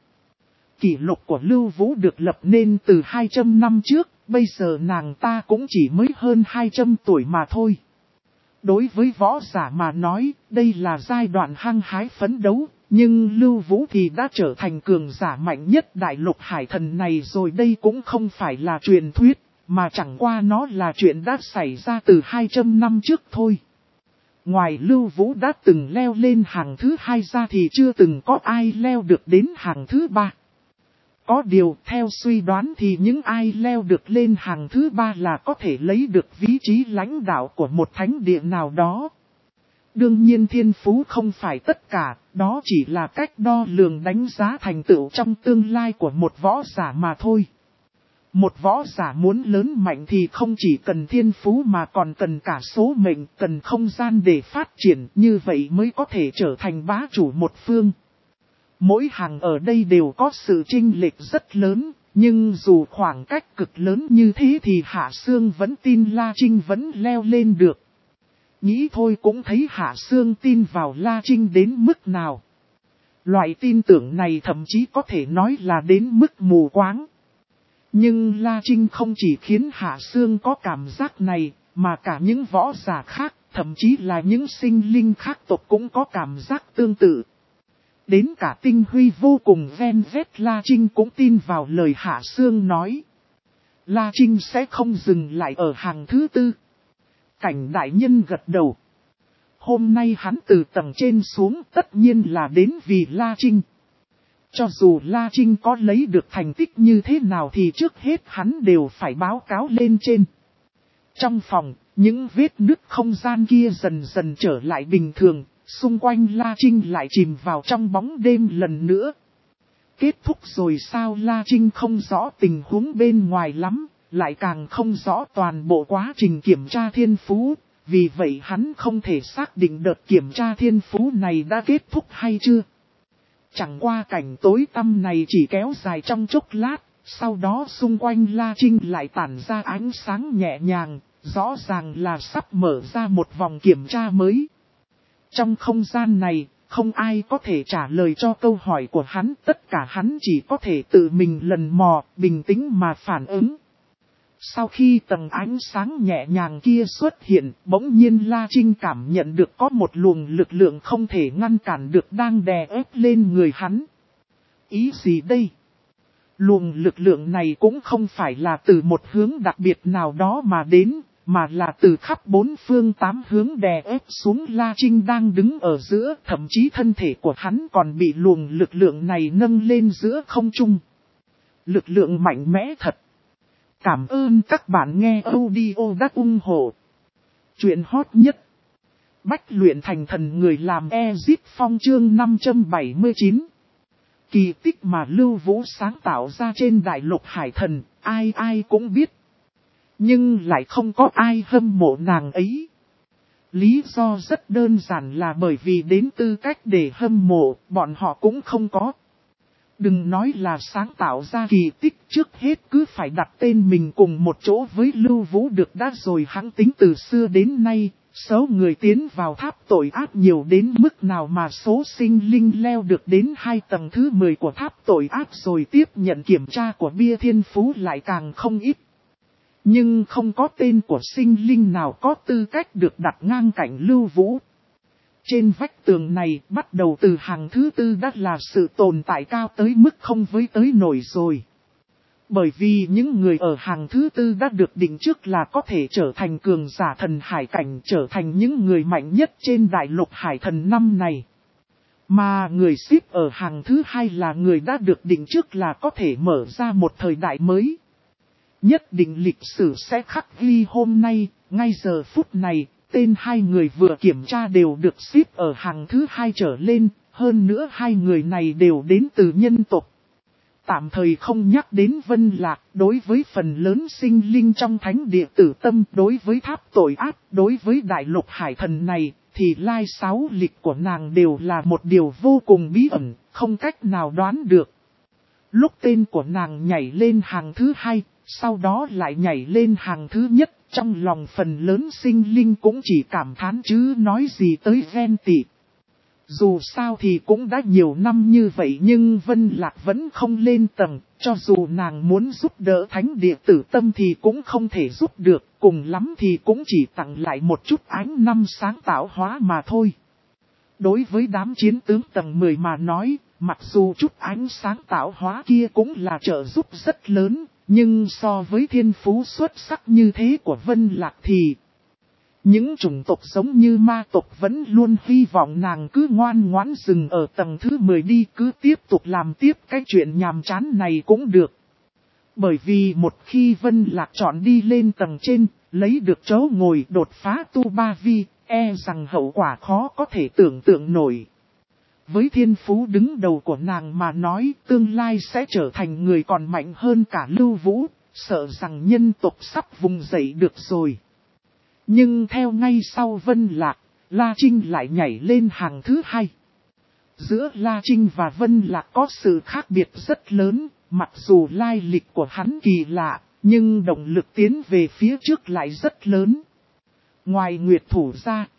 Kỷ lục của Lưu Vũ được lập nên từ hai trăm năm trước, bây giờ nàng ta cũng chỉ mới hơn hai trăm tuổi mà thôi. Đối với võ giả mà nói, đây là giai đoạn hăng hái phấn đấu, nhưng Lưu Vũ thì đã trở thành cường giả mạnh nhất đại lục hải thần này rồi. Đây cũng không phải là truyền thuyết, mà chẳng qua nó là chuyện đã xảy ra từ hai trăm năm trước thôi. Ngoài Lưu Vũ đã từng leo lên hàng thứ hai ra thì chưa từng có ai leo được đến hàng thứ ba. Có điều theo suy đoán thì những ai leo được lên hàng thứ ba là có thể lấy được vị trí lãnh đạo của một thánh địa nào đó. Đương nhiên thiên phú không phải tất cả, đó chỉ là cách đo lường đánh giá thành tựu trong tương lai của một võ giả mà thôi. Một võ giả muốn lớn mạnh thì không chỉ cần thiên phú mà còn cần cả số mệnh, cần không gian để phát triển, như vậy mới có thể trở thành bá chủ một phương. Mỗi hàng ở đây đều có sự chênh lệch rất lớn, nhưng dù khoảng cách cực lớn như thế thì Hạ Sương vẫn tin La Trinh vẫn leo lên được. Nghĩ thôi cũng thấy Hạ Sương tin vào La Trinh đến mức nào. Loại tin tưởng này thậm chí có thể nói là đến mức mù quáng. Nhưng La Trinh không chỉ khiến Hạ Sương có cảm giác này, mà cả những võ giả khác, thậm chí là những sinh linh khác tộc cũng có cảm giác tương tự. Đến cả Tinh Huy vô cùng ven vét La Trinh cũng tin vào lời Hạ Sương nói. La Trinh sẽ không dừng lại ở hàng thứ tư. Cảnh đại nhân gật đầu. Hôm nay hắn từ tầng trên xuống tất nhiên là đến vì La Trinh. Cho dù La Trinh có lấy được thành tích như thế nào thì trước hết hắn đều phải báo cáo lên trên. Trong phòng, những vết nứt không gian kia dần dần trở lại bình thường, xung quanh La Trinh lại chìm vào trong bóng đêm lần nữa. Kết thúc rồi sao? La Trinh không rõ tình huống bên ngoài lắm, lại càng không rõ toàn bộ quá trình kiểm tra thiên phú, vì vậy hắn không thể xác định đợt kiểm tra thiên phú này đã kết thúc hay chưa. Chẳng qua cảnh tối tăm này chỉ kéo dài trong chốc lát, sau đó xung quanh La Trinh lại tản ra ánh sáng nhẹ nhàng, rõ ràng là sắp mở ra một vòng kiểm tra mới. Trong không gian này, không ai có thể trả lời cho câu hỏi của hắn, tất cả hắn chỉ có thể tự mình lần mò, bình tĩnh mà phản ứng. Sau khi tầng ánh sáng nhẹ nhàng kia xuất hiện, bỗng nhiên La Trinh cảm nhận được có một luồng lực lượng không thể ngăn cản được đang đè ép lên người hắn. Ý gì đây? Luồng lực lượng này cũng không phải là từ một hướng đặc biệt nào đó mà đến, mà là từ khắp bốn phương tám hướng đè ép xuống La Trinh đang đứng ở giữa, thậm chí thân thể của hắn còn bị luồng lực lượng này nâng lên giữa không trung. Lực lượng mạnh mẽ thật. Cảm ơn các bạn nghe audio đắc ủng hộ. Chuyện hot nhất. Bách luyện thành thần người làm Ezip Phong chương năm trăm bảy mươi chín. Kỳ tích mà Lưu Vũ sáng tạo ra trên đại lục hải thần, ai ai cũng biết. Nhưng lại không có ai hâm mộ nàng ấy. Lý do rất đơn giản là bởi vì đến tư cách để hâm mộ, bọn họ cũng không có. Đừng nói là sáng tạo ra kỳ tích, trước hết cứ phải đặt tên mình cùng một chỗ với Lưu Vũ được đã rồi. Hắn tính từ xưa đến nay, số người tiến vào tháp tội ác nhiều đến mức nào mà số sinh linh leo được đến hai tầng thứ mười của tháp tội ác rồi tiếp nhận kiểm tra của bia thiên phú lại càng không ít. Nhưng không có tên của sinh linh nào có tư cách được đặt ngang cạnh Lưu Vũ. Trên vách tường này bắt đầu từ hàng thứ tư đã là sự tồn tại cao tới mức không với tới nổi rồi. Bởi vì những người ở hàng thứ tư đã được định trước là có thể trở thành cường giả thần hải cảnh, trở thành những người mạnh nhất trên đại lục hải thần năm này. Mà người xếp ở hàng thứ hai là người đã được định trước là có thể mở ra một thời đại mới. Nhất định lịch sử sẽ khắc ghi hôm nay, ngay giờ phút này, tên hai người vừa kiểm tra đều được xếp ở hàng thứ hai trở lên, hơn nữa hai người này đều đến từ nhân tộc. Tạm thời không nhắc đến Vân Lạc, đối với phần lớn sinh linh trong thánh địa tử tâm, đối với tháp tội ác, đối với đại lục hải thần này, thì lai sáu lịch của nàng đều là một điều vô cùng bí ẩn, không cách nào đoán được. Lúc tên của nàng nhảy lên hàng thứ hai, sau đó lại nhảy lên hàng thứ nhất, trong lòng phần lớn sinh linh cũng chỉ cảm thán chứ nói gì tới ghen tị. Dù sao thì cũng đã nhiều năm như vậy nhưng Vân Lạc vẫn không lên tầng, cho dù nàng muốn giúp đỡ thánh địa tử tâm thì cũng không thể giúp được, cùng lắm thì cũng chỉ tặng lại một chút ánh năm sáng tạo hóa mà thôi. Đối với đám chiến tướng tầng mười mà nói, mặc dù chút ánh sáng tạo hóa kia cũng là trợ giúp rất lớn, nhưng so với thiên phú xuất sắc như thế của Vân Lạc thì những chủng tộc giống như ma tộc vẫn luôn hy vọng nàng cứ ngoan ngoãn dừng ở tầng thứ mười đi, cứ tiếp tục làm tiếp cái chuyện nhàm chán này cũng được. Bởi vì một khi Vân Lạc chọn đi lên tầng trên, lấy được chỗ ngồi đột phá tu ba vi, e rằng hậu quả khó có thể tưởng tượng nổi. Với thiên phú đứng đầu của nàng mà nói, tương lai sẽ trở thành người còn mạnh hơn cả Lưu Vũ, sợ rằng nhân tộc sắp vùng dậy được rồi. Nhưng theo ngay sau Vân Lạc, La Trinh lại nhảy lên hàng thứ hai. Giữa La Trinh và Vân Lạc có sự khác biệt rất lớn, mặc dù lai lịch của hắn kỳ lạ, nhưng động lực tiến về phía trước lại rất lớn. Ngoài Nguyệt Thủ ra,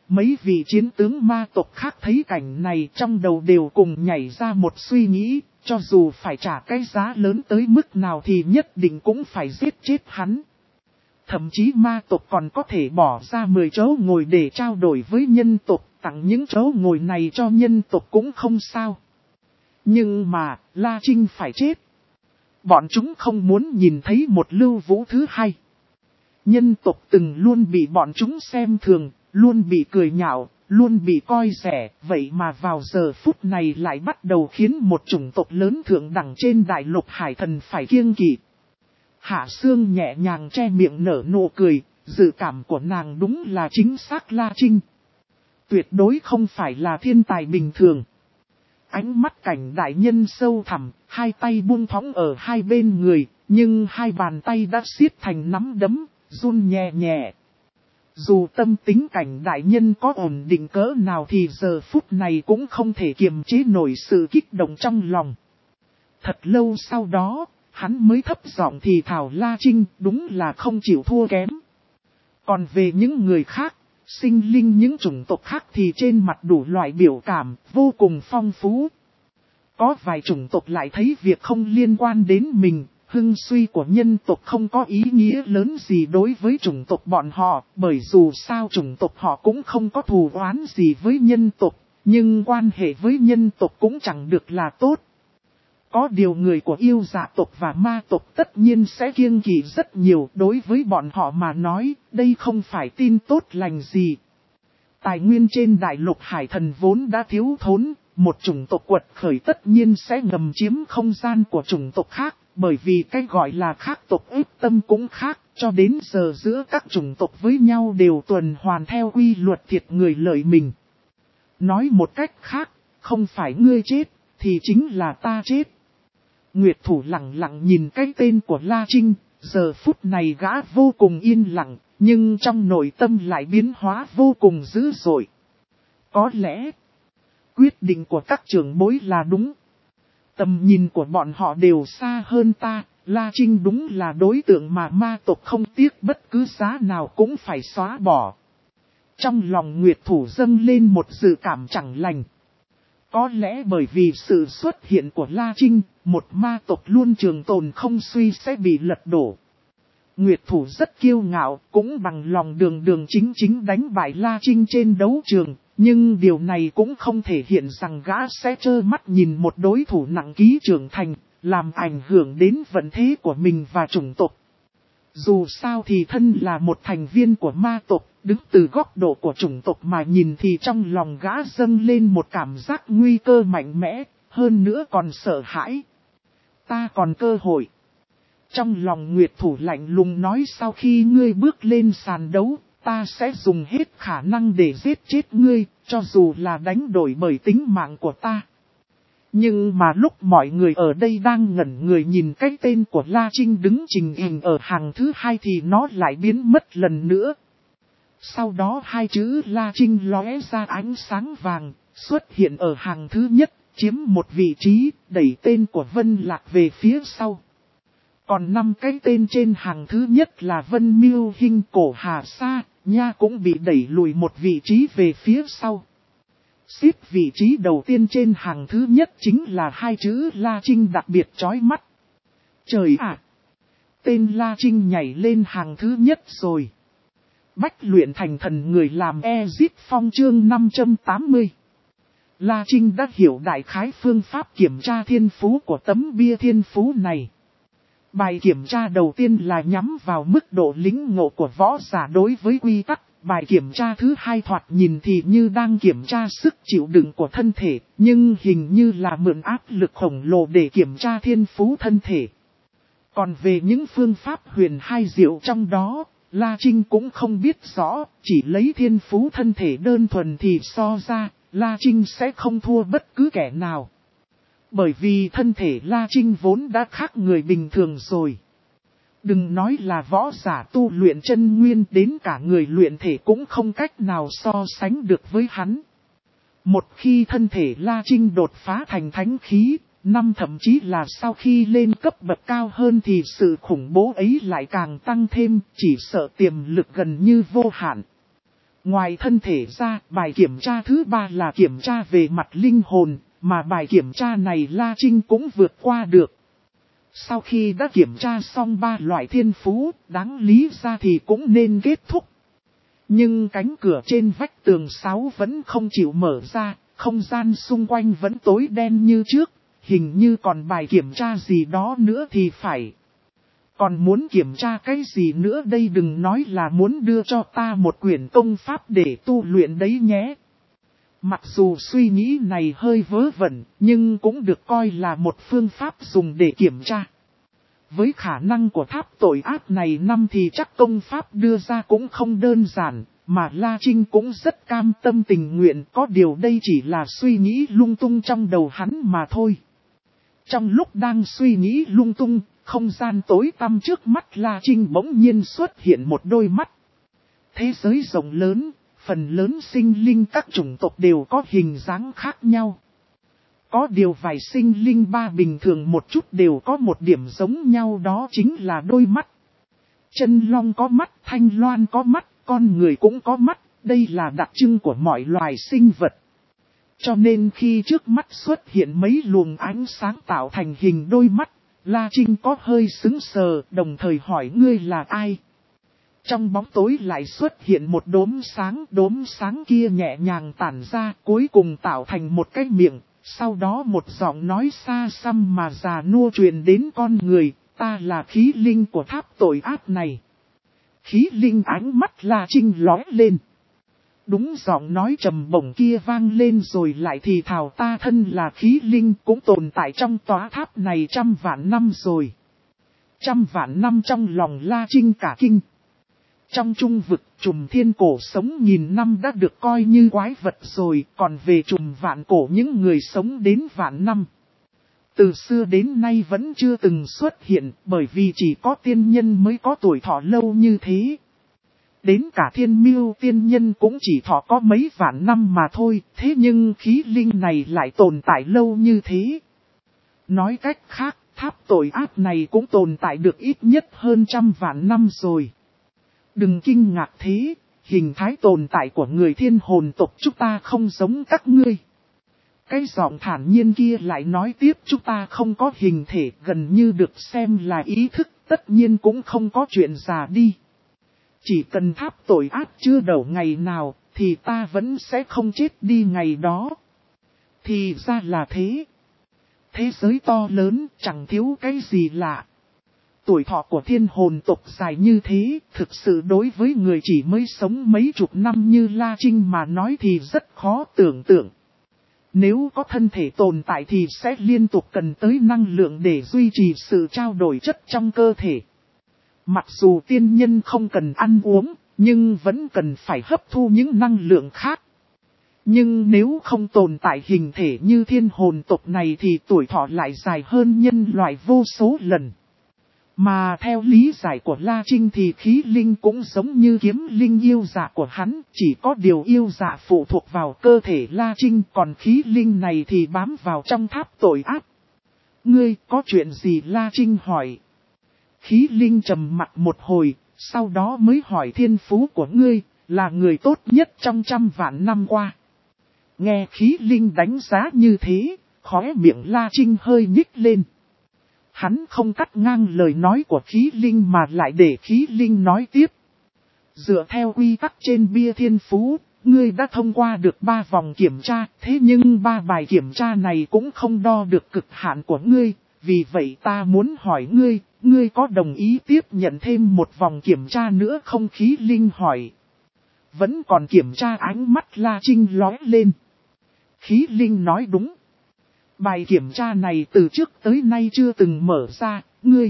Mấy vị chiến tướng ma tộc khác thấy cảnh này trong đầu đều cùng nhảy ra một suy nghĩ, cho dù phải trả cái giá lớn tới mức nào thì nhất định cũng phải giết chết hắn. Thậm chí ma tộc còn có thể bỏ ra mười chỗ ngồi để trao đổi với nhân tộc, tặng những chỗ ngồi này cho nhân tộc cũng không sao. Nhưng mà, La Trinh phải chết. Bọn chúng không muốn nhìn thấy một Lưu Vũ thứ hai. Nhân tộc từng luôn bị bọn chúng xem thường, luôn bị cười nhạo, luôn bị coi rẻ, vậy mà vào giờ phút này lại bắt đầu khiến một chủng tộc lớn thượng đẳng trên đại lục hải thần phải kiêng kỵ. Hạ Sương nhẹ nhàng che miệng nở nụ cười, dự cảm của nàng đúng là chính xác La Trinh. Tuyệt đối không phải là thiên tài bình thường. Ánh mắt cảnh đại nhân sâu thẳm, hai tay buông thõng ở hai bên người, nhưng hai bàn tay đã siết thành nắm đấm, run nhẹ nhẹ. Dù tâm tính cảnh đại nhân có ổn định cỡ nào thì giờ phút này cũng không thể kiềm chế nổi sự kích động trong lòng. Thật lâu sau đó, hắn mới thấp giọng thì thào La Trinh đúng là không chịu thua kém. Còn về những người khác, sinh linh những chủng tộc khác thì trên mặt đủ loại biểu cảm, vô cùng phong phú. Có vài chủng tộc lại thấy việc không liên quan đến mình, hưng suy của nhân tộc không có ý nghĩa lớn gì đối với chủng tộc bọn họ, bởi dù sao chủng tộc họ cũng không có thù oán gì với nhân tộc, nhưng quan hệ với nhân tộc cũng chẳng được là tốt. Có điều người của yêu dạ tộc và ma tộc tất nhiên sẽ kiêng kỵ rất nhiều, đối với bọn họ mà nói, đây không phải tin tốt lành gì. Tài nguyên trên đại lục hải thần vốn đã thiếu thốn, một chủng tộc quật khởi tất nhiên sẽ ngầm chiếm không gian của chủng tộc khác, bởi vì cái gọi là khác tộc ích tâm cũng khác, cho đến giờ giữa các chủng tộc với nhau đều tuần hoàn theo quy luật thiệt người lợi mình. Nói một cách khác, không phải ngươi chết, thì chính là ta chết. Nguyệt Thủ lặng lặng nhìn cái tên của La Trinh, giờ phút này gã vô cùng yên lặng, nhưng trong nội tâm lại biến hóa vô cùng dữ dội. Có lẽ, quyết định của các trưởng bối là đúng. Tầm nhìn của bọn họ đều xa hơn ta, La Trinh đúng là đối tượng mà ma tộc không tiếc bất cứ giá nào cũng phải xóa bỏ. Trong lòng Nguyệt Thủ dâng lên một dự cảm chẳng lành. Có lẽ bởi vì sự xuất hiện của La Trinh, một ma tộc luôn trường tồn không suy sẽ bị lật đổ. Nguyệt Thủ rất kiêu ngạo, cũng bằng lòng đường đường chính chính đánh bại La Trinh trên đấu trường, nhưng điều này cũng không thể hiện rằng gã sẽ trơ mắt nhìn một đối thủ nặng ký trưởng thành, làm ảnh hưởng đến vận thế của mình và chủng tộc. Dù sao thì thân là một thành viên của ma tộc, đứng từ góc độ của chủng tộc mà nhìn thì trong lòng gã dâng lên một cảm giác nguy cơ mạnh mẽ, hơn nữa còn sợ hãi. Ta còn cơ hội. Trong lòng Nguyệt Thủ lạnh lùng nói sau khi ngươi bước lên sàn đấu, ta sẽ dùng hết khả năng để giết chết ngươi, cho dù là đánh đổi bởi tính mạng của ta. Nhưng mà lúc mọi người ở đây đang ngẩn người nhìn cái tên của La Trinh đứng trình hình ở hàng thứ hai thì nó lại biến mất lần nữa. Sau đó hai chữ La Trinh lóe ra ánh sáng vàng, xuất hiện ở hàng thứ nhất, chiếm một vị trí, đẩy tên của Vân Lạc về phía sau. Còn năm cái tên trên hàng thứ nhất là Vân Miêu Hinh Cổ Hà Sa, Nha cũng bị đẩy lùi một vị trí về phía sau. Xếp vị trí đầu tiên trên hàng thứ nhất chính là hai chữ La Trinh đặc biệt chói mắt. Trời ạ! Tên La Trinh nhảy lên hàng thứ nhất rồi. Bách luyện thành thần người làm Ezip Phong chương năm trăm tám mươi. La Trinh đã hiểu đại khái phương pháp kiểm tra thiên phú của tấm bia thiên phú này. Bài kiểm tra đầu tiên là nhắm vào mức độ lĩnh ngộ của võ giả đối với quy tắc. Bài kiểm tra thứ hai thoạt nhìn thì như đang kiểm tra sức chịu đựng của thân thể, nhưng hình như là mượn áp lực khổng lồ để kiểm tra thiên phú thân thể. Còn về những phương pháp huyền hai diệu trong đó, La Trinh cũng không biết rõ, chỉ lấy thiên phú thân thể đơn thuần thì so ra, La Trinh sẽ không thua bất cứ kẻ nào. Bởi vì thân thể La Trinh vốn đã khác người bình thường rồi. Đừng nói là võ giả tu luyện chân nguyên, đến cả người luyện thể cũng không cách nào so sánh được với hắn. Một khi thân thể La Trinh đột phá thành thánh khí, năm thậm chí là sau khi lên cấp bậc cao hơn thì sự khủng bố ấy lại càng tăng thêm, chỉ sợ tiềm lực gần như vô hạn. Ngoài thân thể ra, bài kiểm tra thứ ba là kiểm tra về mặt linh hồn, mà bài kiểm tra này La Trinh cũng vượt qua được. Sau khi đã kiểm tra xong ba loại thiên phú, đáng lý ra thì cũng nên kết thúc. Nhưng cánh cửa trên vách tường sáu vẫn không chịu mở ra, không gian xung quanh vẫn tối đen như trước, hình như còn bài kiểm tra gì đó nữa thì phải. Còn muốn kiểm tra cái gì nữa đây, đừng nói là muốn đưa cho ta một quyển công pháp để tu luyện đấy nhé. Mặc dù suy nghĩ này hơi vớ vẩn, nhưng cũng được coi là một phương pháp dùng để kiểm tra. Với khả năng của tháp tội ác này năm thì chắc công pháp đưa ra cũng không đơn giản, mà La Trinh cũng rất cam tâm tình nguyện, có điều đây chỉ là suy nghĩ lung tung trong đầu hắn mà thôi. Trong lúc đang suy nghĩ lung tung, không gian tối tăm trước mắt La Trinh bỗng nhiên xuất hiện một đôi mắt. Thế giới rộng lớn, phần lớn sinh linh các chủng tộc đều có hình dáng khác nhau. Có điều vài sinh linh ba bình thường một chút đều có một điểm giống nhau, đó chính là đôi mắt. Chân long có mắt, thanh loan có mắt, con người cũng có mắt, đây là đặc trưng của mọi loài sinh vật. Cho nên khi trước mắt xuất hiện mấy luồng ánh sáng tạo thành hình đôi mắt, La Trinh có hơi sững sờ, đồng thời hỏi ngươi là ai. Trong bóng tối lại xuất hiện một đốm sáng, đốm sáng kia nhẹ nhàng tản ra, cuối cùng tạo thành một cái miệng, sau đó một giọng nói xa xăm mà già nua truyền đến con người, ta là khí linh của tháp tội ác này. Khí linh ánh mắt La Trinh lóe lên. Đúng, giọng nói trầm bổng kia vang lên rồi lại thì thào, ta thân là khí linh cũng tồn tại trong tòa tháp này trăm vạn năm rồi. Trăm vạn năm trong lòng La Trinh cả kinh. Trong trung vực trùm thiên cổ sống nghìn năm đã được coi như quái vật rồi, còn về trùm vạn cổ những người sống đến vạn năm. Từ xưa đến nay vẫn chưa từng xuất hiện, bởi vì chỉ có tiên nhân mới có tuổi thọ lâu như thế. Đến cả thiên miêu tiên nhân cũng chỉ thọ có mấy vạn năm mà thôi, thế nhưng khí linh này lại tồn tại lâu như thế. Nói cách khác, tháp tội ác này cũng tồn tại được ít nhất hơn trăm vạn năm rồi. Đừng kinh ngạc thế, hình thái tồn tại của người thiên hồn tộc chúng ta không giống các ngươi. Cái giọng thản nhiên kia lại nói tiếp, chúng ta không có hình thể, gần như được xem là ý thức, tất nhiên cũng không có chuyện già đi. Chỉ cần tháp tội ác chưa đầu ngày nào, thì ta vẫn sẽ không chết đi ngày đó. Thì ra là thế. Thế giới to lớn, chẳng thiếu cái gì lạ. Tuổi thọ của thiên hồn tộc dài như thế, thực sự đối với người chỉ mới sống mấy chục năm như La Trinh mà nói thì rất khó tưởng tượng. Nếu có thân thể tồn tại thì sẽ liên tục cần tới năng lượng để duy trì sự trao đổi chất trong cơ thể. Mặc dù tiên nhân không cần ăn uống, nhưng vẫn cần phải hấp thu những năng lượng khác. Nhưng nếu không tồn tại hình thể như thiên hồn tộc này thì tuổi thọ lại dài hơn nhân loại vô số lần. Mà theo lý giải của La Trinh thì khí linh cũng giống như kiếm linh yêu dạ của hắn, chỉ có điều yêu dạ phụ thuộc vào cơ thể La Trinh, còn khí linh này thì bám vào trong tháp tội ác. Ngươi có chuyện gì? La Trinh hỏi. Khí linh trầm mặt một hồi, sau đó mới hỏi thiên phú của ngươi, là người tốt nhất trong trăm vạn năm qua. Nghe khí linh đánh giá như thế, khóe miệng La Trinh hơi nhích lên. Hắn không cắt ngang lời nói của khí linh mà lại để khí linh nói tiếp. Dựa theo quy tắc trên bia thiên phú, ngươi đã thông qua được ba vòng kiểm tra, thế nhưng ba bài kiểm tra này cũng không đo được cực hạn của ngươi, vì vậy ta muốn hỏi ngươi, ngươi có đồng ý tiếp nhận thêm một vòng kiểm tra nữa không? Khí linh hỏi. Vẫn còn kiểm tra? Ánh mắt La Trinh lóe lên. Khí linh nói đúng. Bài kiểm tra này từ trước tới nay chưa từng mở ra, ngươi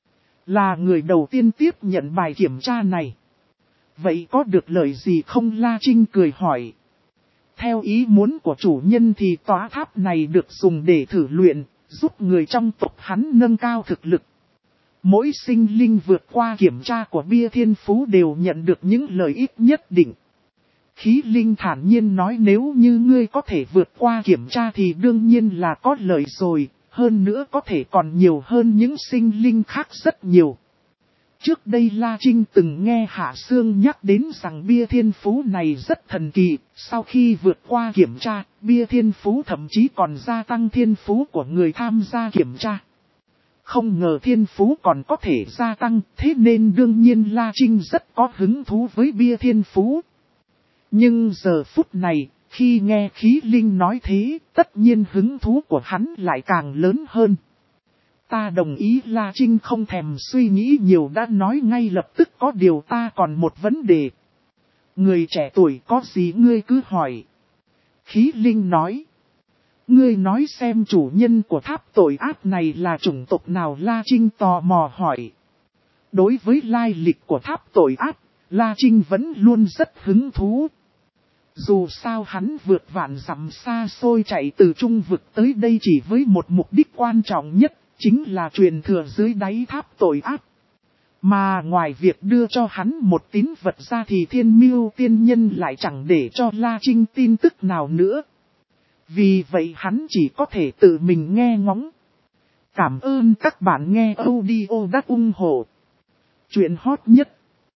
là người đầu tiên tiếp nhận bài kiểm tra này. Vậy có được lợi gì không? La Trinh cười hỏi. Theo ý muốn của chủ nhân thì tòa tháp này được dùng để thử luyện, giúp người trong tộc hắn nâng cao thực lực. Mỗi sinh linh vượt qua kiểm tra của bia thiên phú đều nhận được những lợi ích nhất định. Khí linh thản nhiên nói, nếu như ngươi có thể vượt qua kiểm tra thì đương nhiên là có lợi rồi, hơn nữa có thể còn nhiều hơn những sinh linh khác rất nhiều. Trước đây La Trinh từng nghe Hạ Sương nhắc đến rằng bia thiên phú này rất thần kỳ, sau khi vượt qua kiểm tra, bia thiên phú thậm chí còn gia tăng thiên phú của người tham gia kiểm tra. Không ngờ thiên phú còn có thể gia tăng, thế nên đương nhiên La Trinh rất có hứng thú với bia thiên phú. Nhưng giờ phút này, khi nghe Khí Linh nói thế, tất nhiên hứng thú của hắn lại càng lớn hơn. Ta đồng ý. La Trinh không thèm suy nghĩ nhiều đã nói ngay lập tức, có điều ta còn một vấn đề. Người trẻ tuổi có gì ngươi cứ hỏi. Khí Linh nói. Ngươi nói xem chủ nhân của tháp tội ác này là chủng tộc nào? La Trinh tò mò hỏi. Đối với lai lịch của tháp tội ác, La Trinh vẫn luôn rất hứng thú. Dù sao hắn vượt vạn dặm xa xôi chạy từ trung vực tới đây chỉ với một mục đích quan trọng nhất, chính là truyền thừa dưới đáy tháp tội ác. Mà ngoài việc đưa cho hắn một tín vật ra thì Thiên Miêu tiên nhân lại chẳng để cho La Trinh tin tức nào nữa. Vì vậy hắn chỉ có thể tự mình nghe ngóng. Cảm ơn các bạn nghe audio đã ủng hộ chuyện hot nhất